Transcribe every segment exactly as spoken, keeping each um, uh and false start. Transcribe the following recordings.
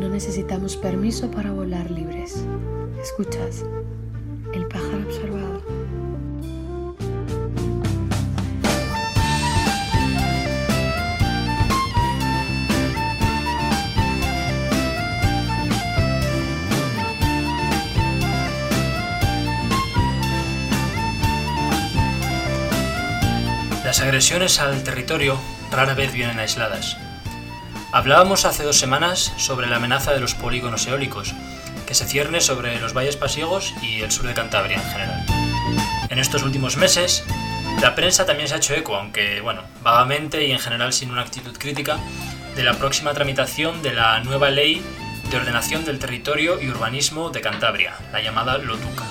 no necesitamos permiso para volar libres. ¿Escuchas? El pájaro observador. Las agresiones al territorio rara vez vienen aisladas. Hablábamos hace dos semanas sobre la amenaza de los polígonos eólicos, que se cierne sobre los valles pasiegos y el sur de Cantabria en general. En estos últimos meses, la prensa también se ha hecho eco, aunque bueno, vagamente y en general sin una actitud crítica, de la próxima tramitación de la nueva Ley de Ordenación del Territorio y Urbanismo de Cantabria, la llamada LOTUCA.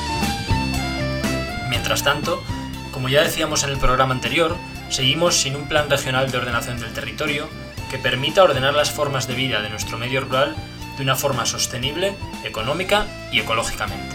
Mientras tanto, como ya decíamos en el programa anterior, seguimos sin un plan regional de ordenación del territorio que permita ordenar las formas de vida de nuestro medio rural de una forma sostenible, económica y ecológicamente.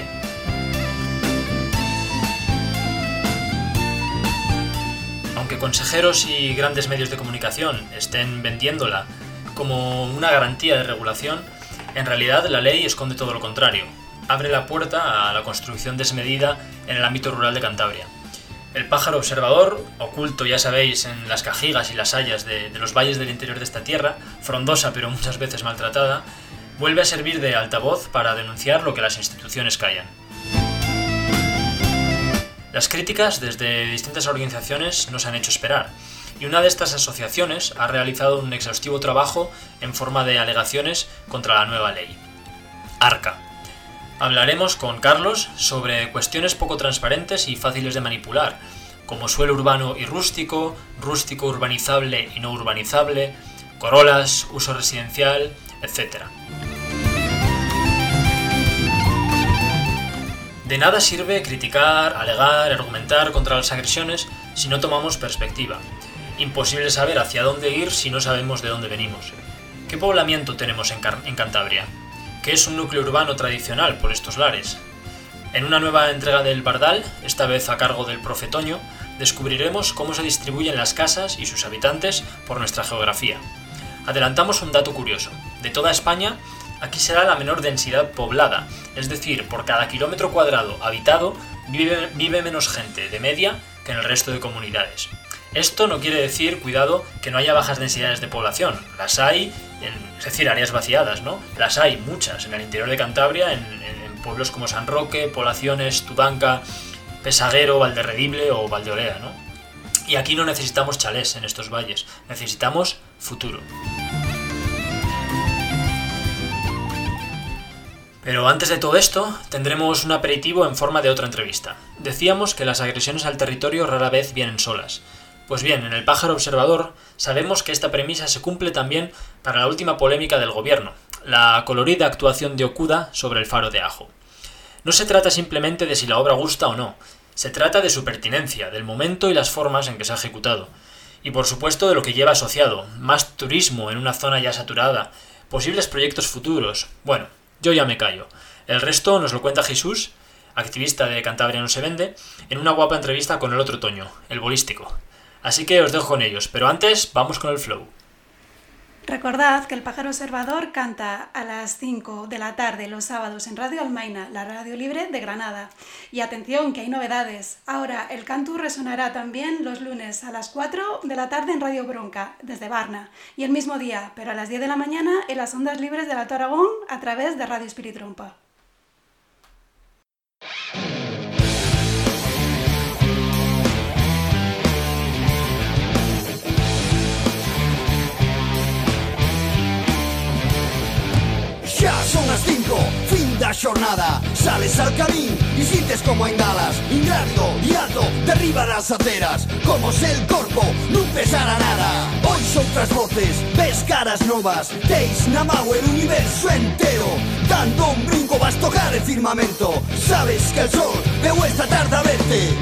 Aunque consejeros y grandes medios de comunicación estén vendiéndola como una garantía de regulación, en realidad la ley esconde todo lo contrario. Abre la puerta a la construcción desmedida en el ámbito rural de Cantabria. El pájaro observador, oculto, ya sabéis, en las cajigas y las hayas de, de los valles del interior de esta tierra, frondosa pero muchas veces maltratada, vuelve a servir de altavoz para denunciar lo que las instituciones callan. Las críticas desde distintas organizaciones nos han hecho esperar, y una de estas asociaciones ha realizado un exhaustivo trabajo en forma de alegaciones contra la nueva ley. ARCA. Hablaremos con Carlos sobre cuestiones poco transparentes y fáciles de manipular, como suelo urbano y rústico, rústico urbanizable y no urbanizable, corolas, uso residencial, etcétera. De nada sirve criticar, alegar, argumentar contra las agresiones si no tomamos perspectiva. Imposible saber hacia dónde ir si no sabemos de dónde venimos. ¿Qué poblamiento tenemos en, Car- en Cantabria? ¿Qué es un núcleo urbano tradicional por estos lares? En una nueva entrega del Bardal, esta vez a cargo del profe Toño, descubriremos cómo se distribuyen las casas y sus habitantes por nuestra geografía. Adelantamos un dato curioso. De toda España, aquí será la menor densidad poblada, es decir, por cada kilómetro cuadrado habitado vive, vive menos gente de media que en el resto de comunidades. Esto no quiere decir, cuidado, que no haya bajas densidades de población. Las hay, en, es decir, áreas vaciadas, ¿no? Las hay muchas en el interior de Cantabria, en, en, en pueblos como San Roque, Poblaciones, Tudanca, Pesaguero, Valderredible o Valdeolea, ¿no? Y aquí no necesitamos chalés en estos valles, necesitamos futuro. Pero antes de todo esto, tendremos un aperitivo en forma de otra entrevista. Decíamos que las agresiones al territorio rara vez vienen solas. Pues bien, en el pájaro observador sabemos que esta premisa se cumple también para la última polémica del gobierno, la colorida actuación de Okuda sobre el faro de Ajo. No se trata simplemente de si la obra gusta o no, se trata de su pertinencia, del momento y las formas en que se ha ejecutado. Y por supuesto de lo que lleva asociado, más turismo en una zona ya saturada, posibles proyectos futuros. Bueno, yo ya me callo. El resto nos lo cuenta Jesús, activista de Cantabria no se vende, en una guapa entrevista con el otro Toño, el bolístico. Así que os dejo con ellos, pero antes vamos con el flow. Recordad que el pájaro observador canta a las cinco de la tarde los sábados en Radio Almaina, la radio libre de Granada. Y atención, que hay novedades. Ahora el cantu resonará también los lunes a las cuatro de la tarde en Radio Bronca, desde Varna. Y el mismo día, pero a las diez de la mañana, en las ondas libres del Alto Aragón, a través de Radio Espiritrompa. Xa son as cinco, fin da xornada. Sales al camín e sintes como engalas ingrávido e alto, derriba das aceras. Como se el corpo non pesara nada. Ois outras voces, ves caras novas. Teis na mau el universo entero. Dando un brinco vas tocar el firmamento. Sabes que el sol veu esta tarde a verte.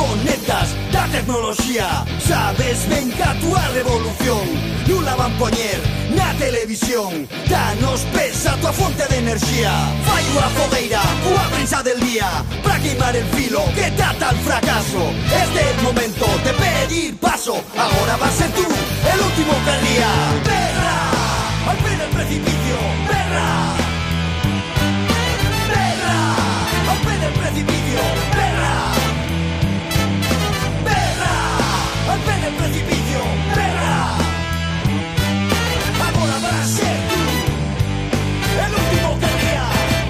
conectas da tecnoloxía. Sabes ben que a túa revolución non la van poñer na televisión. Danos pesa a túa fonte de enerxía. Fai unha fogueira, unha prensa del día, para queimar el filo que trata el fracaso. Este es el momento de pedir paso. Ahora va a ser tú el último que ría. Perra, al pie del precipicio. Perra, perra, al pie del precipicio. Perra, perra, al pie del precipicio. Perra, ahora va a ser tú el último que ría.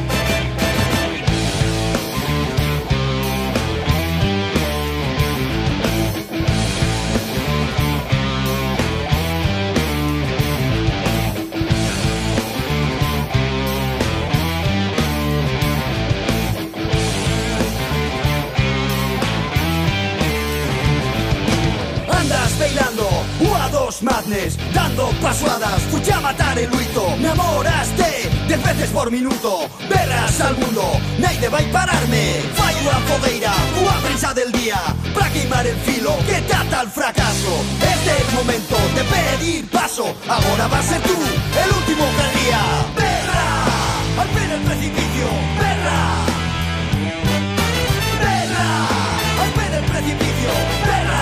Bailando, ua dos madness, dando pasuadas, fuche a matar el luito. Me amoraste, diez veces por minuto. Berras al mundo, naide vai pararme. Fai unha fogueira, unha prensa del día, para queimar el filo que trata el fracaso. Este es el momento de pedir paso. Ahora va a ser tú el último que ría. Perra, al pie del precipicio. Perra, perra, al pie del precipicio. Perra,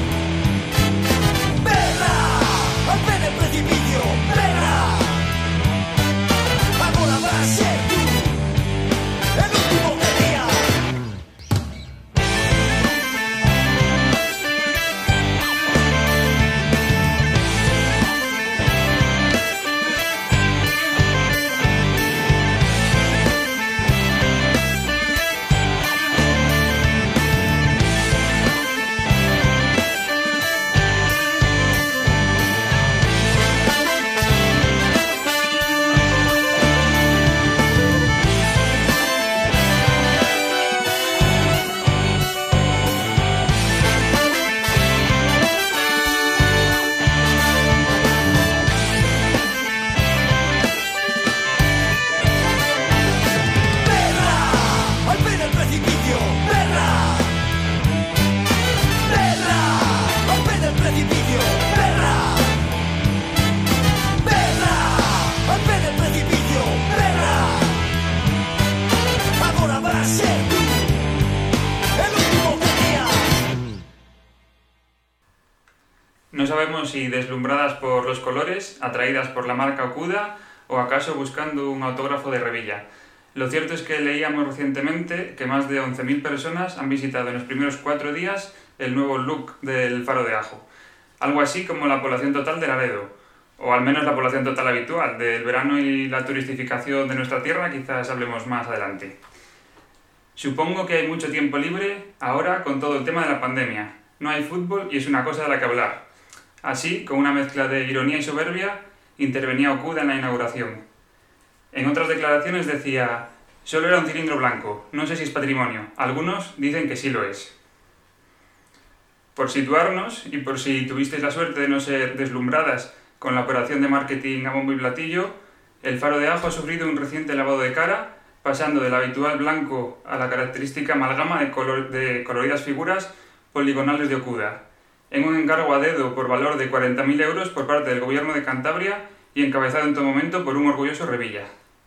al pie del precipicio, perra. Ahora va a ser tú el último que ría. No sabemos si deslumbradas por los colores, atraídas por la marca Okuda o acaso buscando un autógrafo de Revilla. Lo cierto es que leíamos recientemente que más de once mil personas han visitado en los primeros cuatro días el nuevo look del Faro de Ajo. Algo así como la población total de Laredo, o al menos la población total habitual. Del verano y la turistificación de nuestra tierra quizás hablemos más adelante. Supongo que hay mucho tiempo libre ahora con todo el tema de la pandemia. No hay fútbol y es una cosa de la que hablar. Así, con una mezcla de ironía y soberbia, intervenía Okuda en la inauguración. En otras declaraciones decía: solo era un cilindro blanco, no sé si es patrimonio, algunos dicen que sí lo es. Por situarnos, y por si tuvisteis la suerte de no ser deslumbradas con la operación de marketing a bombo y platillo, el Faro de Ajo ha sufrido un reciente lavado de cara, pasando del habitual blanco a la característica amalgama de, color, de coloridas figuras poligonales de Okuda, en un encargo a dedo por valor de cuarenta mil euros por parte del Gobierno de Cantabria y encabezado en todo momento por un orgulloso Revilla.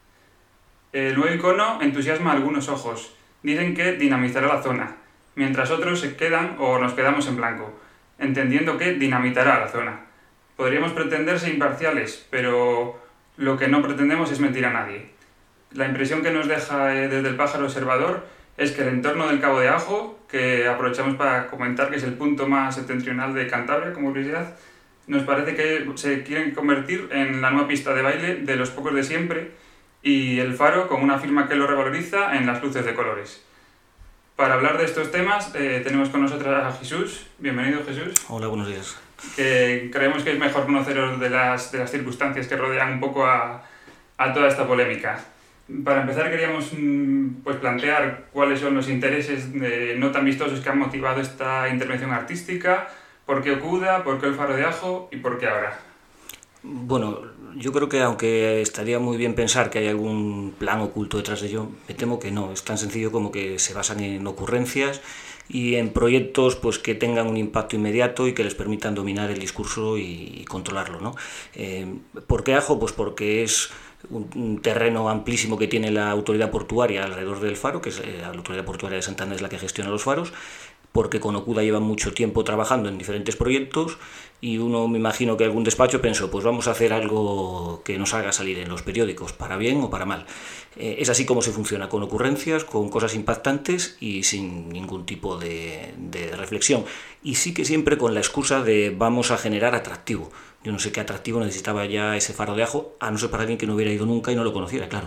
El nuevo icono entusiasma a algunos ojos, dicen que dinamizará la zona, mientras otros se quedan o nos quedamos en blanco, entendiendo que dinamitará la zona. Podríamos pretender ser imparciales, pero lo que no pretendemos es mentir a nadie. La impresión que nos deja desde el Pájaro Observador es que el entorno del Cabo de Ajo, que aprovechamos para comentar que es el punto más septentrional de Cantabria como curiosidad, nos parece que se quieren convertir en la nueva pista de baile de los pocos de siempre, y el Faro, con una firma que lo revaloriza, en las luces de colores. Para hablar de estos temas eh, tenemos con nosotros a Jesús. Bienvenido, Jesús. Hola, buenos días. Que creemos que es mejor conoceros de las, de las circunstancias que rodean un poco a, a toda esta polémica. Para empezar queríamos pues, plantear cuáles son los intereses de, no tan vistosos que han motivado esta intervención artística, por qué Okuda, por qué el Faro de Ajo y por qué ahora. Bueno, yo creo que aunque estaría muy bien pensar que hay algún plan oculto detrás de ello, me temo que no. Es tan sencillo como que se basan en ocurrencias y en proyectos pues, que tengan un impacto inmediato y que les permitan dominar el discurso y, y controlarlo, ¿no? Eh, ¿Por qué Ajo? Pues porque es un, un terreno amplísimo que tiene la autoridad portuaria alrededor del faro, que es eh, la autoridad portuaria de Santander es la que gestiona los faros, porque con Okuda lleva mucho tiempo trabajando en diferentes proyectos y uno, me imagino que algún despacho pensó, pues vamos a hacer algo que nos haga salir en los periódicos, para bien o para mal. Eh, es así como se funciona, con ocurrencias, con cosas impactantes y sin ningún tipo de, de reflexión. Y sí que siempre con la excusa de vamos a generar atractivo. Yo no sé qué atractivo necesitaba ya ese faro de Ajo, a no ser para alguien que no hubiera ido nunca y no lo conociera, claro.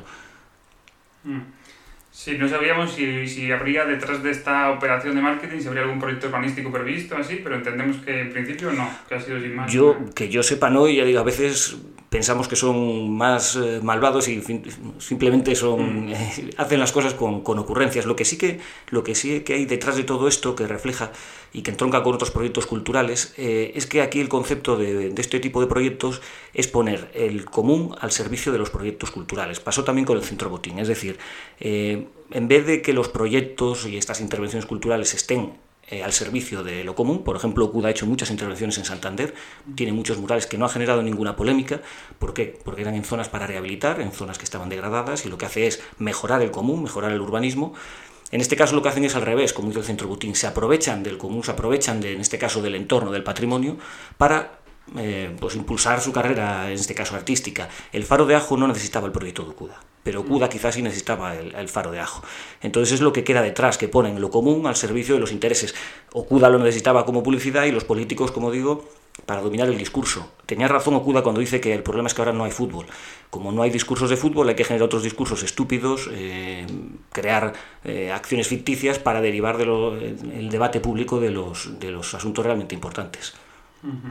Mm. Sí, no sabíamos si, si habría detrás de esta operación de marketing, si habría algún proyecto urbanístico previsto, así, pero entendemos que en principio no, que ha sido sin más. Yo, que yo sepa no, y ya digo, a veces pensamos que son más eh, malvados y fin, simplemente son mm. eh, hacen las cosas con, con ocurrencias. Lo que sí que lo que sí que hay detrás de todo esto, que refleja y que entronca con otros proyectos culturales, eh, es que aquí el concepto de, de este tipo de proyectos es poner el común al servicio de los proyectos culturales. Pasó también con el Centro Botín, es decir, eh, en vez de que los proyectos y estas intervenciones culturales estén Eh, al servicio de lo común. Por ejemplo, Okuda ha hecho muchas intervenciones en Santander, tiene muchos murales que no ha generado ninguna polémica. ¿Por qué? Porque eran en zonas para rehabilitar, en zonas que estaban degradadas, y lo que hace es mejorar el común, mejorar el urbanismo. En este caso lo que hacen es al revés, como hizo el Centro Botín, se aprovechan del común, se aprovechan de, en este caso del entorno, del patrimonio, para eh, pues impulsar su carrera, en este caso artística. El faro de Ajo no necesitaba el proyecto de Okuda, pero Okuda quizás sí necesitaba el, el faro de Ajo. Entonces es lo que queda detrás, que ponen lo común al servicio de los intereses. Okuda lo necesitaba como publicidad y los políticos, como digo, para dominar el discurso. Tenía razón Okuda cuando dice que el problema es que ahora no hay fútbol. Como no hay discursos de fútbol, hay que generar otros discursos estúpidos, eh, crear eh, acciones ficticias para derivar de lo, el debate público de los, de los asuntos realmente importantes. Uh-huh.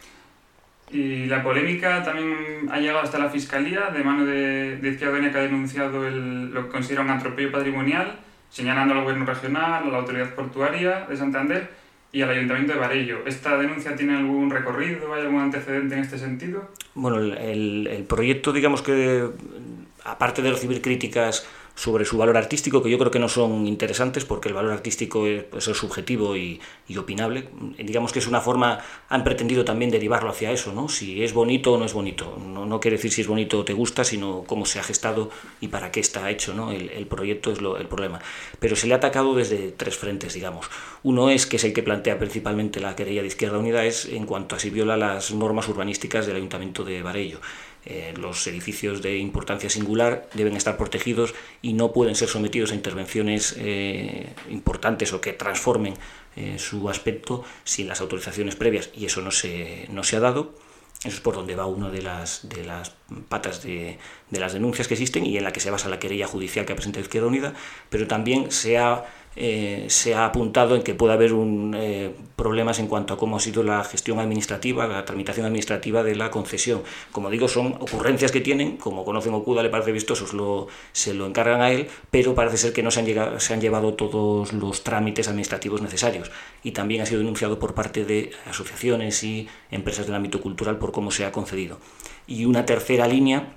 Y la polémica también ha llegado hasta la Fiscalía, de mano de, de Izquierda Unida, que ha denunciado el, lo que considera un atropello patrimonial, señalando al Gobierno regional, a la Autoridad Portuaria de Santander y al Ayuntamiento de Varello. ¿Esta denuncia tiene algún recorrido? ¿Hay algún antecedente en este sentido? Bueno, el, el, el proyecto, digamos que, aparte de recibir críticas sobre su valor artístico, que yo creo que no son interesantes porque el valor artístico es, pues, es subjetivo y, y opinable. Digamos que es una forma, han pretendido también derivarlo hacia eso, ¿no? Si es bonito o no es bonito. No, no quiere decir si es bonito o te gusta, sino cómo se ha gestado y para qué está hecho, ¿no? El, el proyecto es lo, el problema. Pero se le ha atacado desde tres frentes, digamos. Uno es, que es el que plantea principalmente la querella de Izquierda Unida, es en cuanto a si viola las normas urbanísticas del Ayuntamiento de Varello. Eh, los edificios de importancia singular deben estar protegidos y no pueden ser sometidos a intervenciones eh, importantes o que transformen eh, su aspecto sin las autorizaciones previas, y eso no se, no se ha dado. Eso es por donde va una de las, de las patas de, de las denuncias que existen y en la que se basa la querella judicial que ha presentado Izquierda Unida, pero también se ha Eh, se ha apuntado en que puede haber un, eh, problemas en cuanto a cómo ha sido la gestión administrativa, la tramitación administrativa de la concesión. Como digo, son ocurrencias que tienen, como conocen Okuda, le parece vistoso, lo, se lo encargan a él, pero parece ser que no se han, llegado, se han llevado todos los trámites administrativos necesarios, y también ha sido denunciado por parte de asociaciones y empresas del ámbito cultural por cómo se ha concedido. Y una tercera línea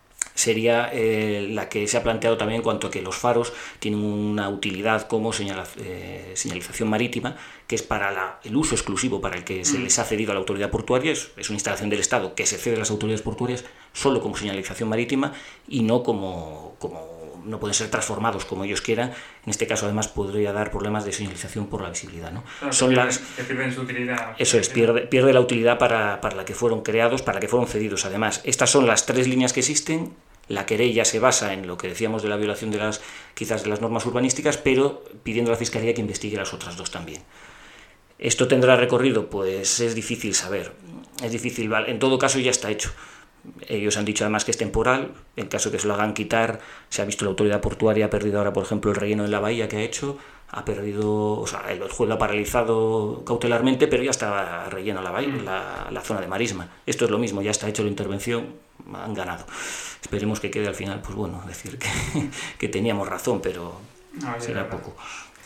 sería eh, la que se ha planteado también en cuanto a que los faros tienen una utilidad como señala, eh, señalización marítima, que es para la, el uso exclusivo para el que se les ha cedido a la autoridad portuaria. Es, es una instalación del Estado que se cede a las autoridades portuarias solo como señalización marítima y no como, como no pueden ser transformados como ellos quieran. En este caso, además, podría dar problemas de señalización por la visibilidad, ¿no? Claro, Son que las que pierden su utilidad. Eso es, pierde, pierde la utilidad para, para la que fueron creados, para la que fueron cedidos. Además, estas son las tres líneas que existen. La querella se basa en lo que decíamos de la violación de las, quizás de las normas urbanísticas, pero pidiendo a la Fiscalía que investigue las otras dos también. ¿Esto tendrá recorrido? Pues es difícil saber. Es difícil, en todo caso ya está hecho. Ellos han dicho además que es temporal. En caso de que se lo hagan quitar, se ha visto la autoridad portuaria ha perdido ahora, por ejemplo, el relleno en la bahía que ha hecho, ha perdido, o sea, el juez lo ha paralizado cautelarmente, pero ya está relleno la bahía, la, la zona de marisma. Esto es lo mismo, ya está hecho la intervención, han ganado. Esperemos que quede al final, pues bueno, decir que, que teníamos razón, pero no, será verdad. Poco.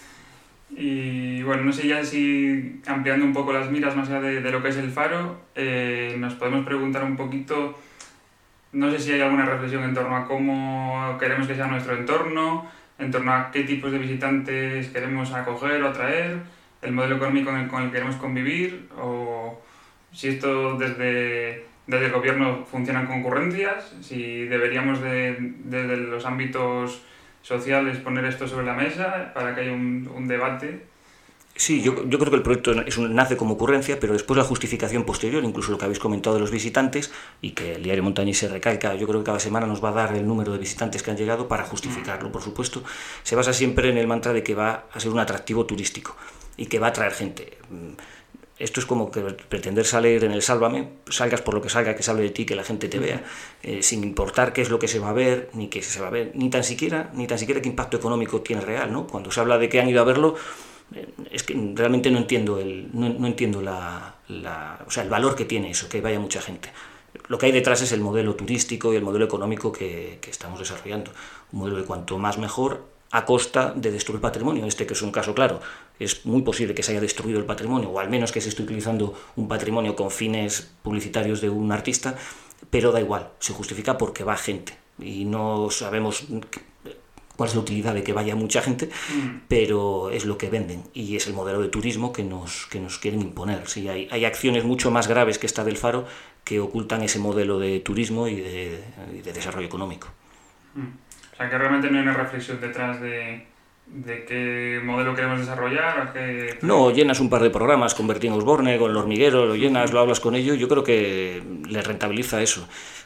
Y bueno, no sé ya si ampliando un poco las miras más allá de, de lo que es el faro, eh, nos podemos preguntar un poquito, no sé si hay alguna reflexión en torno a cómo queremos que sea nuestro entorno, en torno a qué tipos de visitantes queremos acoger o atraer, el modelo económico con el, con el que queremos convivir, o si esto desde, desde el gobierno funcionan concurrencias, si deberíamos de, desde los ámbitos sociales poner esto sobre la mesa para que haya un, un debate. Sí, yo, yo creo que el proyecto es un, nace como ocurrencia, pero después la justificación posterior, incluso lo que habéis comentado de los visitantes, y que el diario Montañés se recalca, yo creo que cada semana nos va a dar el número de visitantes que han llegado para justificarlo, por supuesto, se basa siempre en el mantra de que va a ser un atractivo turístico y que va a atraer gente. Esto es como que pretender salir en el Sálvame, salgas por lo que salga, que se hable de ti, que la gente te vea, eh, sin importar qué es lo que se va a ver, ni qué se va a ver, ni tan siquiera, ni tan siquiera qué impacto económico tiene real, ¿no? Cuando se habla de que han ido a verlo, es que realmente no entiendo el no, no entiendo la, la o sea el valor que tiene eso, que vaya mucha gente. Lo que hay detrás es el modelo turístico y el modelo económico que, que estamos desarrollando, un modelo de cuanto más mejor, a costa de destruir patrimonio. Este, que es un caso claro, es muy posible que se haya destruido el patrimonio, o al menos que se esté utilizando un patrimonio con fines publicitarios de un artista, pero da igual, se justifica porque va gente y no sabemos cuál es la utilidad de que vaya mucha gente, mm. pero es lo que venden y es el modelo de turismo que nos, que nos quieren imponer. Sí, hay, hay acciones mucho más graves que esta del Faro que ocultan ese modelo de turismo y de, y de desarrollo económico. Mm. O sea, que realmente no hay una reflexión detrás de, de qué modelo queremos desarrollar. ¿O qué... No, llenas un par de programas con Bertín Osborne, con El Hormiguero, lo llenas, mm. lo hablas con ellos, yo creo que les rentabiliza eso.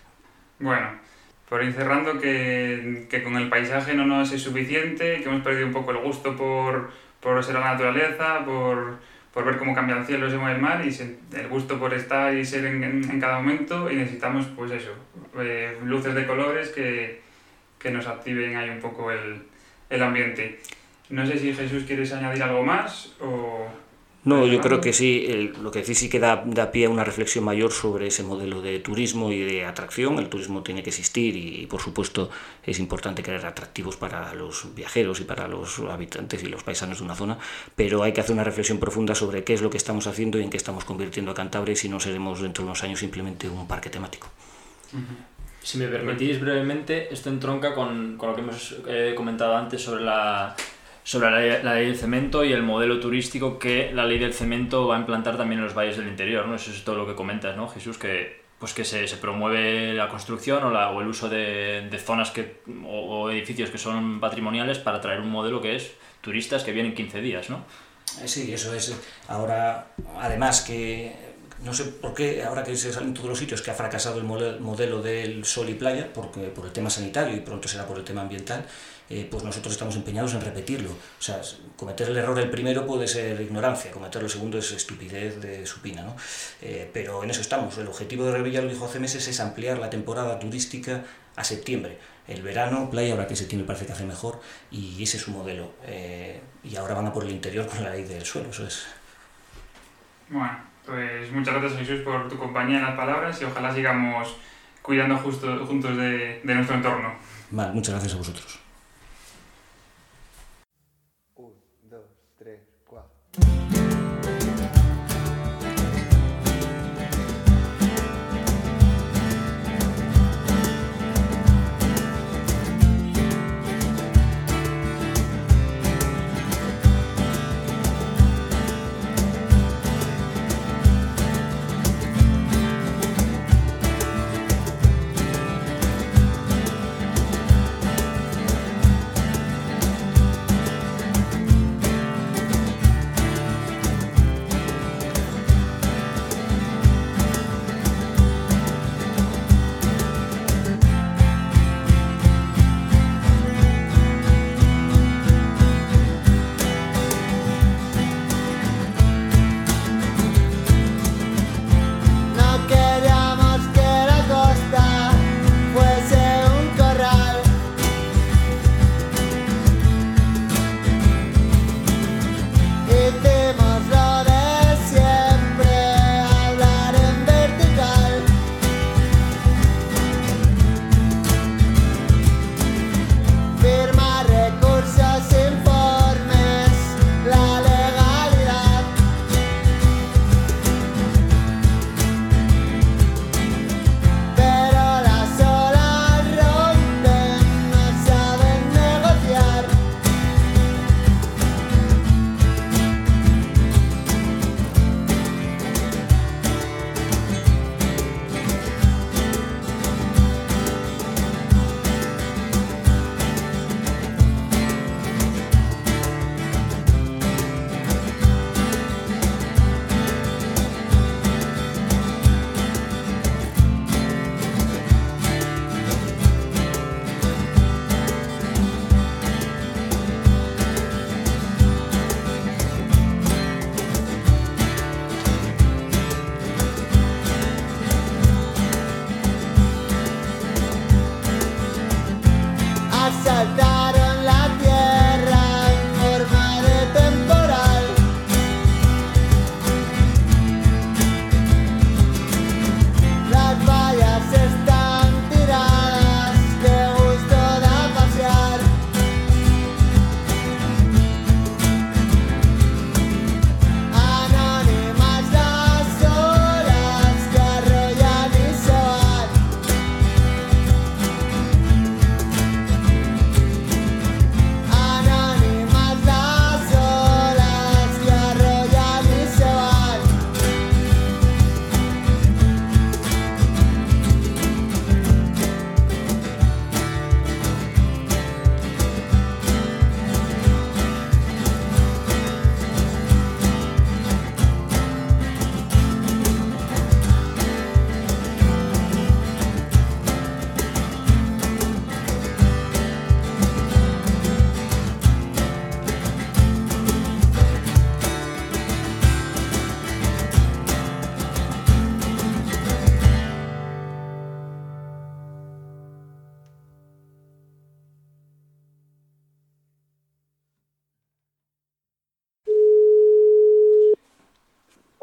Bueno, por ir cerrando, que, que con el paisaje no nos es suficiente, que hemos perdido un poco el gusto por, por ser la naturaleza, por, por ver cómo cambia el cielo, se mueve el mar, y se, el gusto por estar y ser en, en, en cada momento, y necesitamos, pues eso, eh, luces de colores que, que nos activen ahí un poco el, el ambiente. No sé si, Jesús, quieres añadir algo más o... No, yo creo que sí, el, lo que decís sí que da, da pie a una reflexión mayor sobre ese modelo de turismo y de atracción. El turismo tiene que existir y, y por supuesto, es importante crear atractivos para los viajeros y para los habitantes y los paisanos de una zona, pero hay que hacer una reflexión profunda sobre qué es lo que estamos haciendo y en qué estamos convirtiendo a Cantabria, si no seremos dentro de unos años simplemente un parque temático. Si me permitís brevemente, esto entronca con, con lo que hemos eh, comentado antes sobre la... sobre la ley, la ley del cemento y el modelo turístico que la ley del cemento va a implantar también en los valles del interior, ¿no? Eso es todo lo que comentas, ¿no, Jesús? Que, pues que se, se promueve la construcción o, la, o el uso de, de zonas que, o, o edificios que son patrimoniales para traer un modelo que es turistas que vienen quince días, ¿no? Sí, eso es. Ahora, además que... no sé por qué, ahora que se salen todos los sitios, que ha fracasado el modelo del sol y playa, porque, por el tema sanitario y pronto será por el tema ambiental, eh, pues nosotros estamos empeñados en repetirlo. O sea, cometer el error el primero puede ser ignorancia, cometer el segundo es estupidez de supina, ¿no? Eh, pero en eso estamos. El objetivo de Revilla, lo dijo hace meses, es ampliar la temporada turística a septiembre. El verano, playa, ahora que septiembre parece que hace mejor, y ese es su modelo. Eh, y ahora van a por el interior con la ley del suelo, eso es. Bueno, pues muchas gracias, Jesús, por tu compañía en las palabras y ojalá sigamos cuidando justo, juntos de, de nuestro entorno. Vale, muchas gracias a vosotros. Un, dos, tres, cuatro.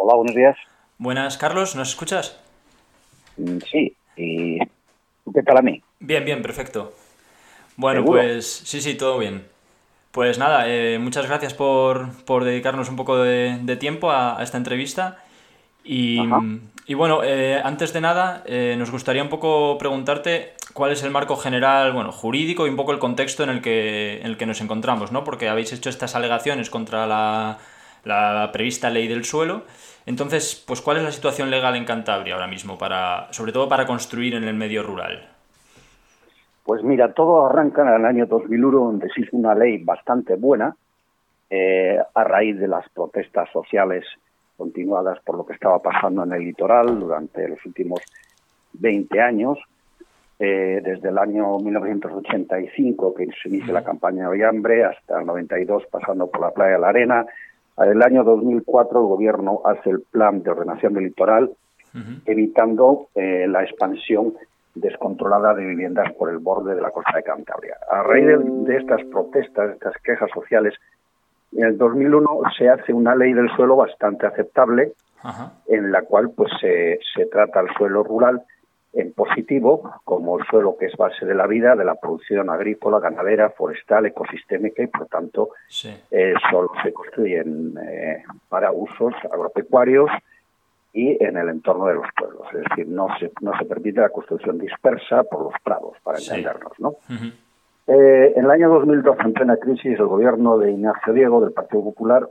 Hola, buenos días. Buenas, Carlos, ¿nos escuchas? Mm, Sí, ¿y tú qué tal a mí? Bien, bien, perfecto. Bueno, ¿Seguro? pues sí, sí, todo bien. Pues nada, eh, muchas gracias por, por dedicarnos un poco de, de tiempo a, a esta entrevista. Y, Ajá. y bueno, eh, antes de nada, eh, nos gustaría un poco preguntarte cuál es el marco general, bueno, jurídico y un poco el contexto en el que, en el que nos encontramos, ¿no? Porque habéis hecho estas alegaciones contra la, la prevista ley del suelo. Entonces, pues, ¿cuál es la situación legal en Cantabria ahora mismo, para, sobre todo para construir en el medio rural? Pues mira, todo arranca en el año dos mil uno, donde se hizo una ley bastante buena, eh, a raíz de las protestas sociales continuadas por lo que estaba pasando en el litoral durante los últimos veinte años, eh, desde el año mil novecientos ochenta y cinco, que se inicia la campaña de hambre, hasta el noventa y dos, pasando por la playa de la Arena. En el año dos mil cuatro el gobierno hace el plan de ordenación del litoral, Uh-huh. evitando eh, la expansión descontrolada de viviendas por el borde de la costa de Cantabria. A raíz de, de estas protestas, de estas quejas sociales, en el dos mil uno se hace una ley del suelo bastante aceptable, Ajá. en la cual pues se, se trata el suelo rural en positivo, como el suelo que es base de la vida, de la producción agrícola, ganadera, forestal, ecosistémica, y por tanto Sí. eh, solo se construyen eh, para usos agropecuarios y en el entorno de los pueblos. Es decir, no se, no se permite la construcción dispersa por los prados, para Sí. entendernos, ¿no? Uh-huh. Eh, en el año dos mil doce, en plena crisis, el gobierno de Ignacio Diego, del Partido Popular,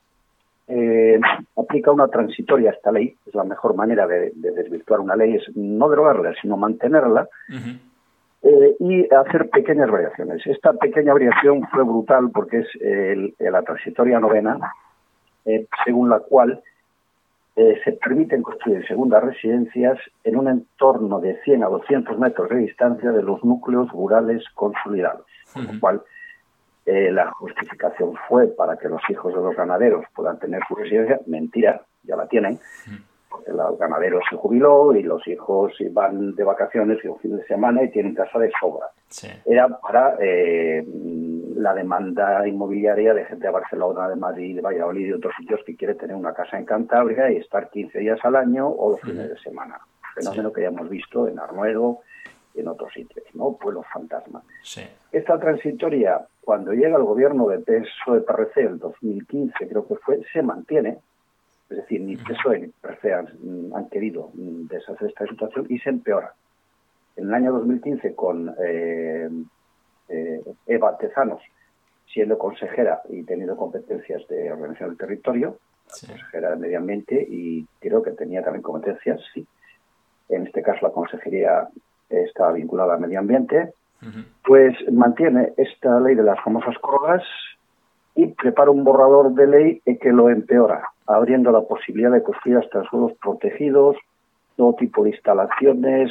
eh, aplica una transitoria a esta ley. Es la mejor manera de, de desvirtuar una ley, es no derogarla, sino mantenerla, Uh-huh. eh, y hacer pequeñas variaciones. Esta pequeña variación fue brutal porque es el, la transitoria novena, eh, según la cual eh, se permiten construir segundas residencias en un entorno de cien a doscientos metros de distancia de los núcleos rurales consolidados, con Uh-huh. lo cual eh, la justificación fue para que los hijos de los ganaderos puedan tener su residencia. Mentira, ya la tienen, porque el ganadero se jubiló y los hijos van de vacaciones y un fin de semana y tienen casa de sobra. Sí. Era para eh, la demanda inmobiliaria de gente de Barcelona, de Madrid, de Valladolid y de otros sitios que quiere tener una casa en Cantabria y estar quince días al año o los fines de semana. Fenómeno Sí. que ya hemos visto en Arnuedo y en otros sitios, ¿no? Pueblos fantasma. Sí. Esta transitoria, cuando llega el gobierno de P S O E P R C, el dos mil quince creo que fue, se mantiene. Es decir, ni P S O E ni P R C han, han querido deshacer esta situación y se empeora. En el año dos mil quince, con eh, eh, Eva Tezanos siendo consejera y teniendo competencias de ordenación del territorio, Sí. consejera de Medio Ambiente, y creo que tenía también competencias, sí. En este caso la consejería estaba vinculada al medio ambiente, Uh-huh. pues mantiene esta ley de las famosas corgas y prepara un borrador de ley que lo empeora, abriendo la posibilidad de construir hasta suelos protegidos, todo tipo de instalaciones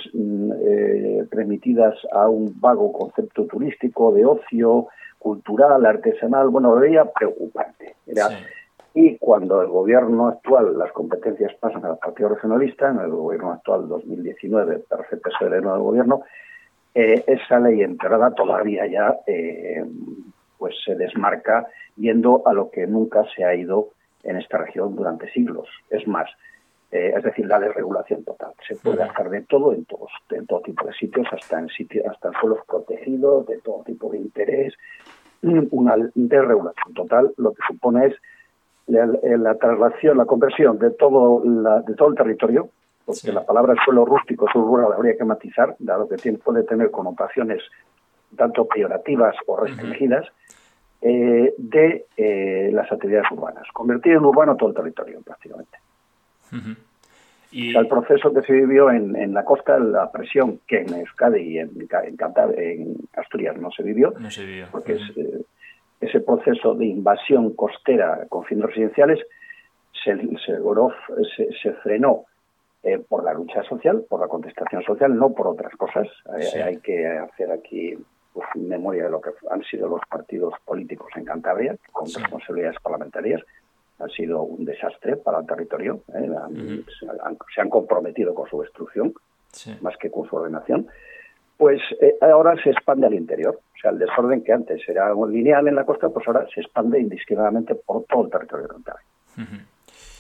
eh, remitidas a un vago concepto turístico, de ocio, cultural, artesanal. Bueno, lo veía preocupante. Era, Sí. Y cuando el gobierno actual, las competencias pasan al Partido Regionalista, en el gobierno actual dos mil diecinueve, perfecto sereno del gobierno, eh, esa ley empeorada todavía ya eh, pues se desmarca, yendo a lo que nunca se ha ido en esta región durante siglos. Es más, eh, es decir, la desregulación total. Se puede hacer de todo en todos, en todo tipo de sitios, hasta en sitios, hasta en suelos protegidos, de todo tipo de interés. Una desregulación total, lo que supone es la, la traslación, la conversión de todo, la, de todo el territorio, porque Sí. la palabra suelo rústico, suelo rural, habría que matizar, dado que tiene, puede tener connotaciones tanto peyorativas o restringidas, uh-huh. eh, de eh, las actividades urbanas. Convertir en urbano todo el territorio, prácticamente. Uh-huh. Y... O sea, el proceso que se vivió en, en la costa, la presión que en Euskadi y en, en, Cantabria, en Asturias no se vivió, no se vivió. porque uh-huh. es, eh, ese proceso de invasión costera con fines residenciales se, se, logró, se, se frenó eh, por la lucha social, por la contestación social, no por otras cosas. Sí. Eh, hay que hacer aquí pues, memoria de lo que han sido los partidos políticos en Cantabria, con sí. responsabilidades parlamentarias. Ha sido un desastre para el territorio. ¿eh? Han, uh-huh. se, han, se han comprometido con su destrucción, sí. más que con su ordenación. Pues eh, ahora se expande al interior. O sea, el desorden que antes era lineal en la costa, pues ahora se expande indiscriminadamente por todo el territorio de Cantabria. Uh-huh.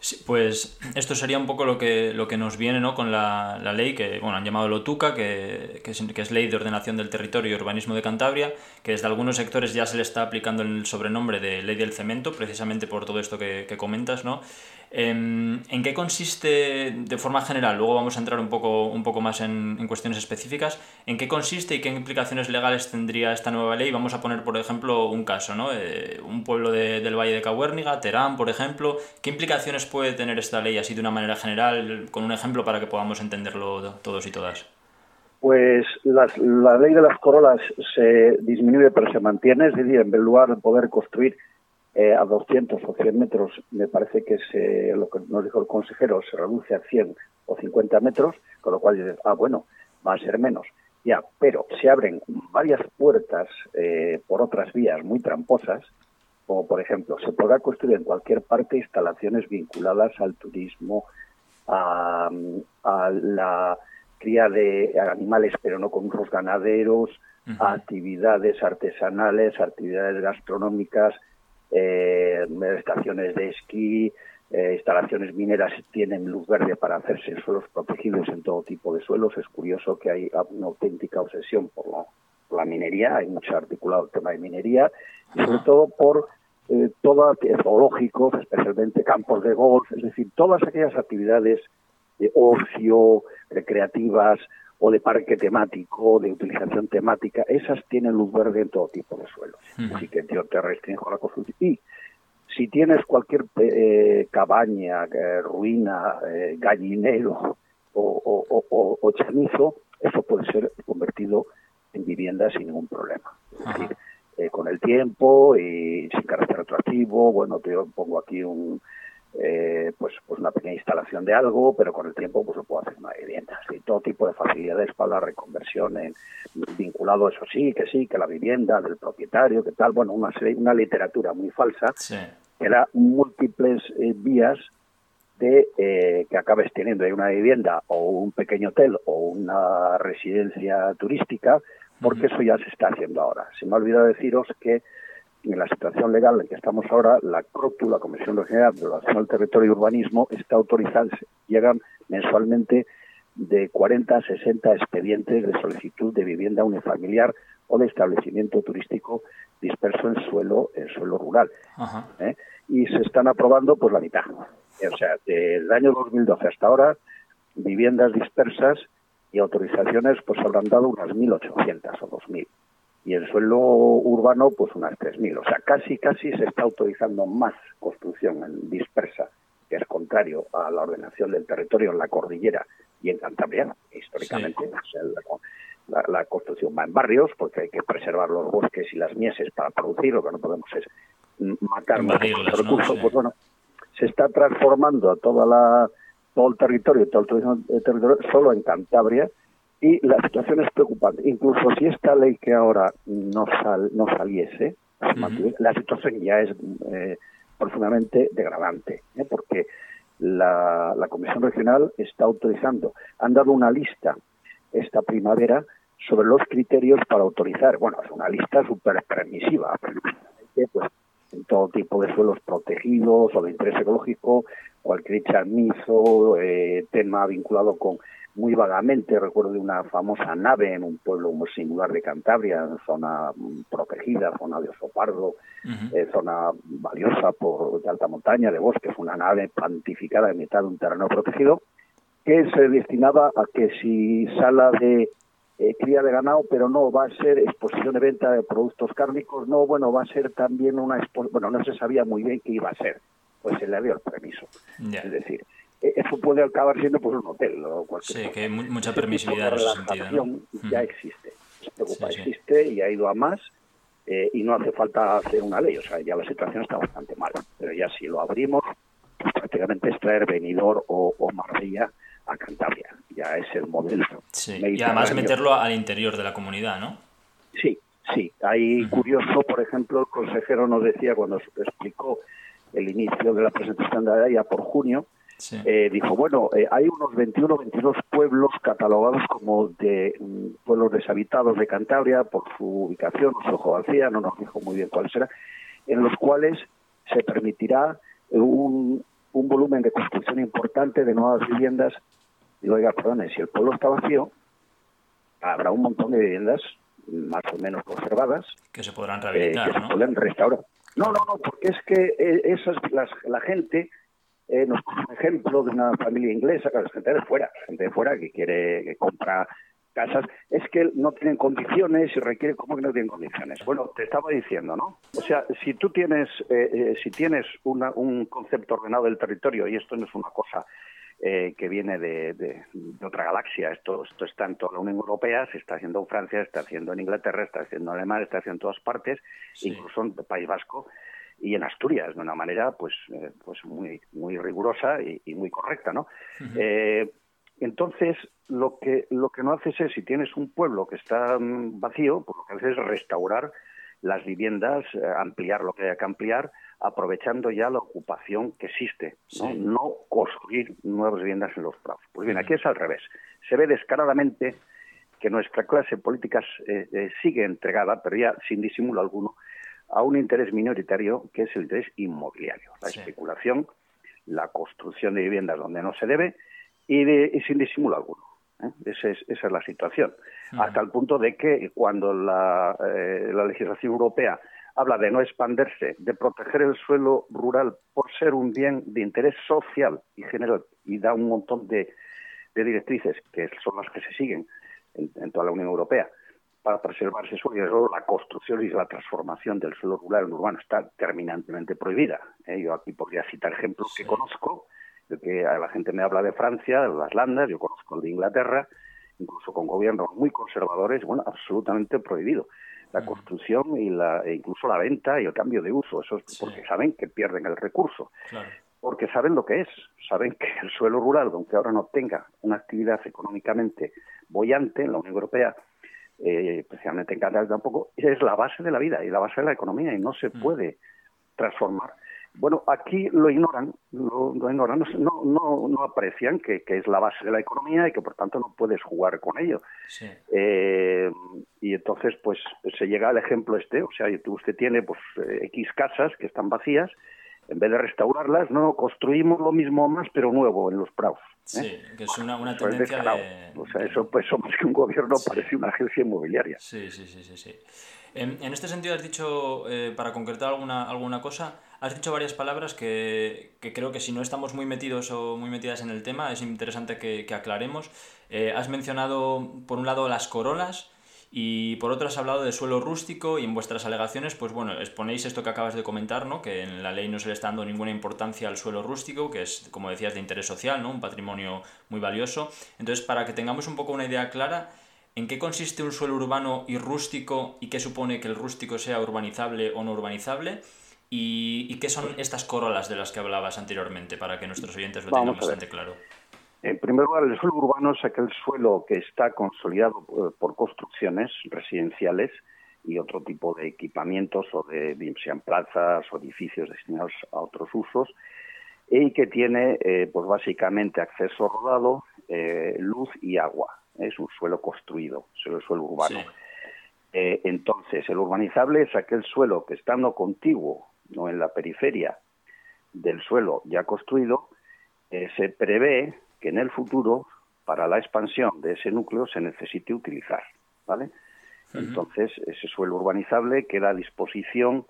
Sí, pues esto sería un poco lo que, lo que nos viene, ¿no?, con la, la ley que, bueno, han llamado LOTUCA, que, que, es, que es Ley de Ordenación del Territorio y Urbanismo de Cantabria, que desde algunos sectores ya se le está aplicando el sobrenombre de Ley del Cemento, precisamente por todo esto que, que comentas, ¿no? ¿En qué consiste, de forma general? Luego vamos a entrar un poco, un poco más en, en cuestiones específicas. ¿En qué consiste y qué implicaciones legales tendría esta nueva ley? Vamos a poner, por ejemplo, un caso, ¿no? Eh, un pueblo de, del Valle de Cahuérniga, Terán, por ejemplo. ¿Qué implicaciones puede tener esta ley así de una manera general, con un ejemplo para que podamos entenderlo todos y todas? Pues las, la ley de las corolas se disminuye pero se mantiene, es decir, en lugar de poder construir Eh, a doscientos o cien metros, me parece que se, lo que nos dijo el consejero, se reduce a cien o cincuenta metros, con lo cual dices, ah, bueno, va a ser menos. Ya, pero se abren varias puertas eh, por otras vías muy tramposas, como por ejemplo, se podrá construir en cualquier parte instalaciones vinculadas al turismo, a, a la cría de animales, pero no con usos ganaderos, uh-huh. a actividades artesanales, actividades gastronómicas, Eh, estaciones de esquí, eh, instalaciones mineras tienen luz verde para hacerse en suelos protegidos en todo tipo de suelos. Es curioso que hay una auténtica obsesión por la, por la minería, hay mucho articulado el tema de minería, y sobre todo por eh, todo zoológicos, especialmente campos de golf, es decir, todas aquellas actividades de ocio, recreativas, o de parque temático, de utilización temática, esas tienen luz verde en todo tipo de suelos. Uh-huh. Así que yo te restringo la construcción. Y si tienes cualquier eh, cabaña, eh, ruina, eh, gallinero o, o, o, o chamizo, eso puede ser convertido en vivienda sin ningún problema. Es uh-huh. decir, eh, con el tiempo y sin carácter retroactivo, bueno, te pongo aquí un... Eh, pues, pues una pequeña instalación de algo, pero con el tiempo pues se puede hacer una vivienda. ¿Sí? Todo tipo de facilidades para la reconversión, en, vinculado eso sí, que sí, que la vivienda del propietario, que tal, bueno, una, una literatura muy falsa, sí. que da múltiples eh, vías de eh, que acabes teniendo una vivienda o un pequeño hotel o una residencia turística, porque uh-huh. eso ya se está haciendo ahora. Se me ha olvidado deciros que en la situación legal en que estamos ahora, la CROTU, la Comisión Regional de Ordenación del Territorio y Urbanismo, está autorizada, llegan mensualmente de cuarenta a sesenta expedientes de solicitud de vivienda unifamiliar o de establecimiento turístico disperso en suelo en suelo rural. Ajá. ¿Eh? Y se están aprobando pues la mitad. O sea, desde el año dos mil doce hasta ahora, viviendas dispersas y autorizaciones pues habrán dado unas mil ochocientas o dos mil. Y en suelo urbano, pues unas tres mil. O sea, casi, casi se está autorizando más construcción en dispersa, que es contrario a la ordenación del territorio en la cordillera y en Cantabria, históricamente. Sí. O sea, la, la, la construcción va en barrios, porque hay que preservar los bosques y las mieses para producir. Lo que no podemos es matar más recursos. ¿No? Sí. Pues bueno, se está transformando a toda la, todo el territorio, todo el territorio solo en Cantabria. Y la situación es preocupante. Incluso si esta ley que ahora no sal, no saliese, uh-huh. la situación ya es eh, profundamente degradante, ¿eh? porque la, la Comisión Regional está autorizando, han dado una lista esta primavera sobre los criterios para autorizar. Bueno, es una lista súper permisiva, pues en todo tipo de suelos protegidos o de interés ecológico, cualquier chamizo, eh, tema vinculado con... Muy vagamente recuerdo de una famosa nave en un pueblo muy singular de Cantabria, en zona protegida, zona de oso pardo, uh-huh. eh, zona valiosa por de alta montaña, de bosques, una nave plantificada en mitad de un terreno protegido, que se destinaba a que si sala de eh, cría de ganado, pero no va a ser exposición de venta de productos cárnicos, no, bueno, va a ser también una exposición, bueno, no se sabía muy bien qué iba a ser, pues se le dio el permiso. Yeah. Es decir, eso puede acabar siendo pues un hotel o cualquier sí, cosa. que hay mucha permisividad en ese sentido, ¿no? Ya existe, se preocupa, sí, sí. existe y ha ido a más eh, y no hace falta hacer una ley, o sea, ya la situación está bastante mala, pero ya si lo abrimos, pues prácticamente es traer Benidorm o, o Marbella a Cantabria, ya es el modelo. Sí. Y además meterlo al interior de la comunidad, ¿no? Sí, sí, ahí uh-huh. curioso, por ejemplo, el consejero nos decía cuando explicó el inicio de la presentación de la ley ya por junio, Sí. Eh, dijo, bueno, eh, hay unos veintiuno, veintidós pueblos catalogados como de mm, pueblos deshabitados de Cantabria por su ubicación, su geografía, no nos dijo muy bien cuál será, en los cuales se permitirá un, un volumen de construcción importante de nuevas viviendas. Digo, oiga, perdone, si el pueblo está vacío, habrá un montón de viviendas más o menos conservadas que se podrán rehabilitar, eh, que ¿no? se pueden restaurar. No, no, no, porque es que eh, esas, las, la gente, eh, nos pone un ejemplo de una familia inglesa, claro, es gente de fuera, gente de fuera que quiere, que compra casas, es que no tienen condiciones y requiere, ¿cómo que no tienen condiciones? Bueno, te estaba diciendo, ¿no? O sea, si tú tienes, eh, eh, si tienes una, un concepto ordenado del territorio, y esto no es una cosa Eh, que viene de, de, de otra galaxia. Esto, esto está en toda la Unión Europea, se está haciendo en Francia, se está haciendo en Inglaterra, está haciendo en Alemania, está haciendo en todas partes, sí. Incluso en el País Vasco y en Asturias, de una manera pues, eh, pues muy, muy rigurosa y, y muy correcta, ¿no? Uh-huh. Eh, entonces, lo que, lo que no haces es, si tienes un pueblo que está um, vacío, pues lo que haces es restaurar las viviendas, eh, ampliar lo que haya que ampliar, aprovechando ya la ocupación que existe, ¿no? Sí. No construir nuevas viviendas en los prados. Pues bien, aquí es al revés. Se ve descaradamente que nuestra clase política eh, eh, sigue entregada, pero ya sin disimulo alguno, a un interés minoritario que es el interés inmobiliario. La sí. especulación, la construcción de viviendas donde no se debe y, de, y sin disimulo alguno. ¿eh? Esa, es, esa es la situación. Uh-huh. Hasta el punto de que cuando la, eh, la legislación europea habla de no expandirse, de proteger el suelo rural por ser un bien de interés social y general, y da un montón de, de directrices que son las que se siguen en, en toda la Unión Europea para preservar ese suelo, y luego la construcción y la transformación del suelo rural en urbano está terminantemente prohibida. ¿eh? Yo aquí podría citar ejemplos sí. que conozco, de que la gente me habla de Francia, de las Landas, yo conozco el de Inglaterra, incluso con gobiernos muy conservadores, bueno, absolutamente prohibido. La construcción y la, e incluso la venta y el cambio de uso, eso es porque sí. saben que pierden el recurso, claro. porque saben lo que es, saben que el suelo rural, aunque ahora no tenga una actividad económicamente boyante en la Unión Europea, eh, especialmente en Canadá tampoco, es la base de la vida y la base de la economía y no se mm. puede transformar. Bueno, aquí lo ignoran, lo, lo ignoran, no, no, no aprecian que, que es la base de la economía y que por tanto no puedes jugar con ello. Sí. Eh, y entonces pues se llega al ejemplo este, o sea, usted tiene pues X casas que están vacías, en vez de restaurarlas, no, construimos lo mismo más pero nuevo en los prados. Sí, ¿eh? que es una, una tendencia de... O sea, eso, pues, eso más que un gobierno sí. parece una agencia inmobiliaria. Sí, sí, sí, sí, sí. En, en este sentido has dicho, eh, para concretar alguna, alguna cosa, has dicho varias palabras que, que creo que si no estamos muy metidos o muy metidas en el tema es interesante que, que aclaremos. Eh, has mencionado, por un lado, las corolas y por otro has hablado de suelo rústico y en vuestras alegaciones, pues bueno, exponéis esto que acabas de comentar, ¿no? Que en la ley no se le está dando ninguna importancia al suelo rústico, que es, como decías, de interés social, ¿no? Un patrimonio muy valioso. Entonces, para que tengamos un poco una idea clara, ¿en qué consiste un suelo urbano y rústico y qué supone que el rústico sea urbanizable o no urbanizable? ¿Y, y qué son estas corolas de las que hablabas anteriormente, para que nuestros oyentes lo tengan bastante claro? En primer lugar, el suelo urbano es aquel suelo que está consolidado por, por construcciones residenciales y otro tipo de equipamientos, o de, sean plazas o edificios destinados a otros usos, y que tiene, eh, pues básicamente, acceso rodado, eh, luz y agua. Es un suelo construido, es el suelo urbano. Sí. Eh, entonces, el urbanizable es aquel suelo que, estando contiguo, no en la periferia del suelo ya construido, eh, se prevé que en el futuro, para la expansión de ese núcleo, se necesite utilizar, ¿vale? Uh-huh. Entonces, ese suelo urbanizable queda a disposición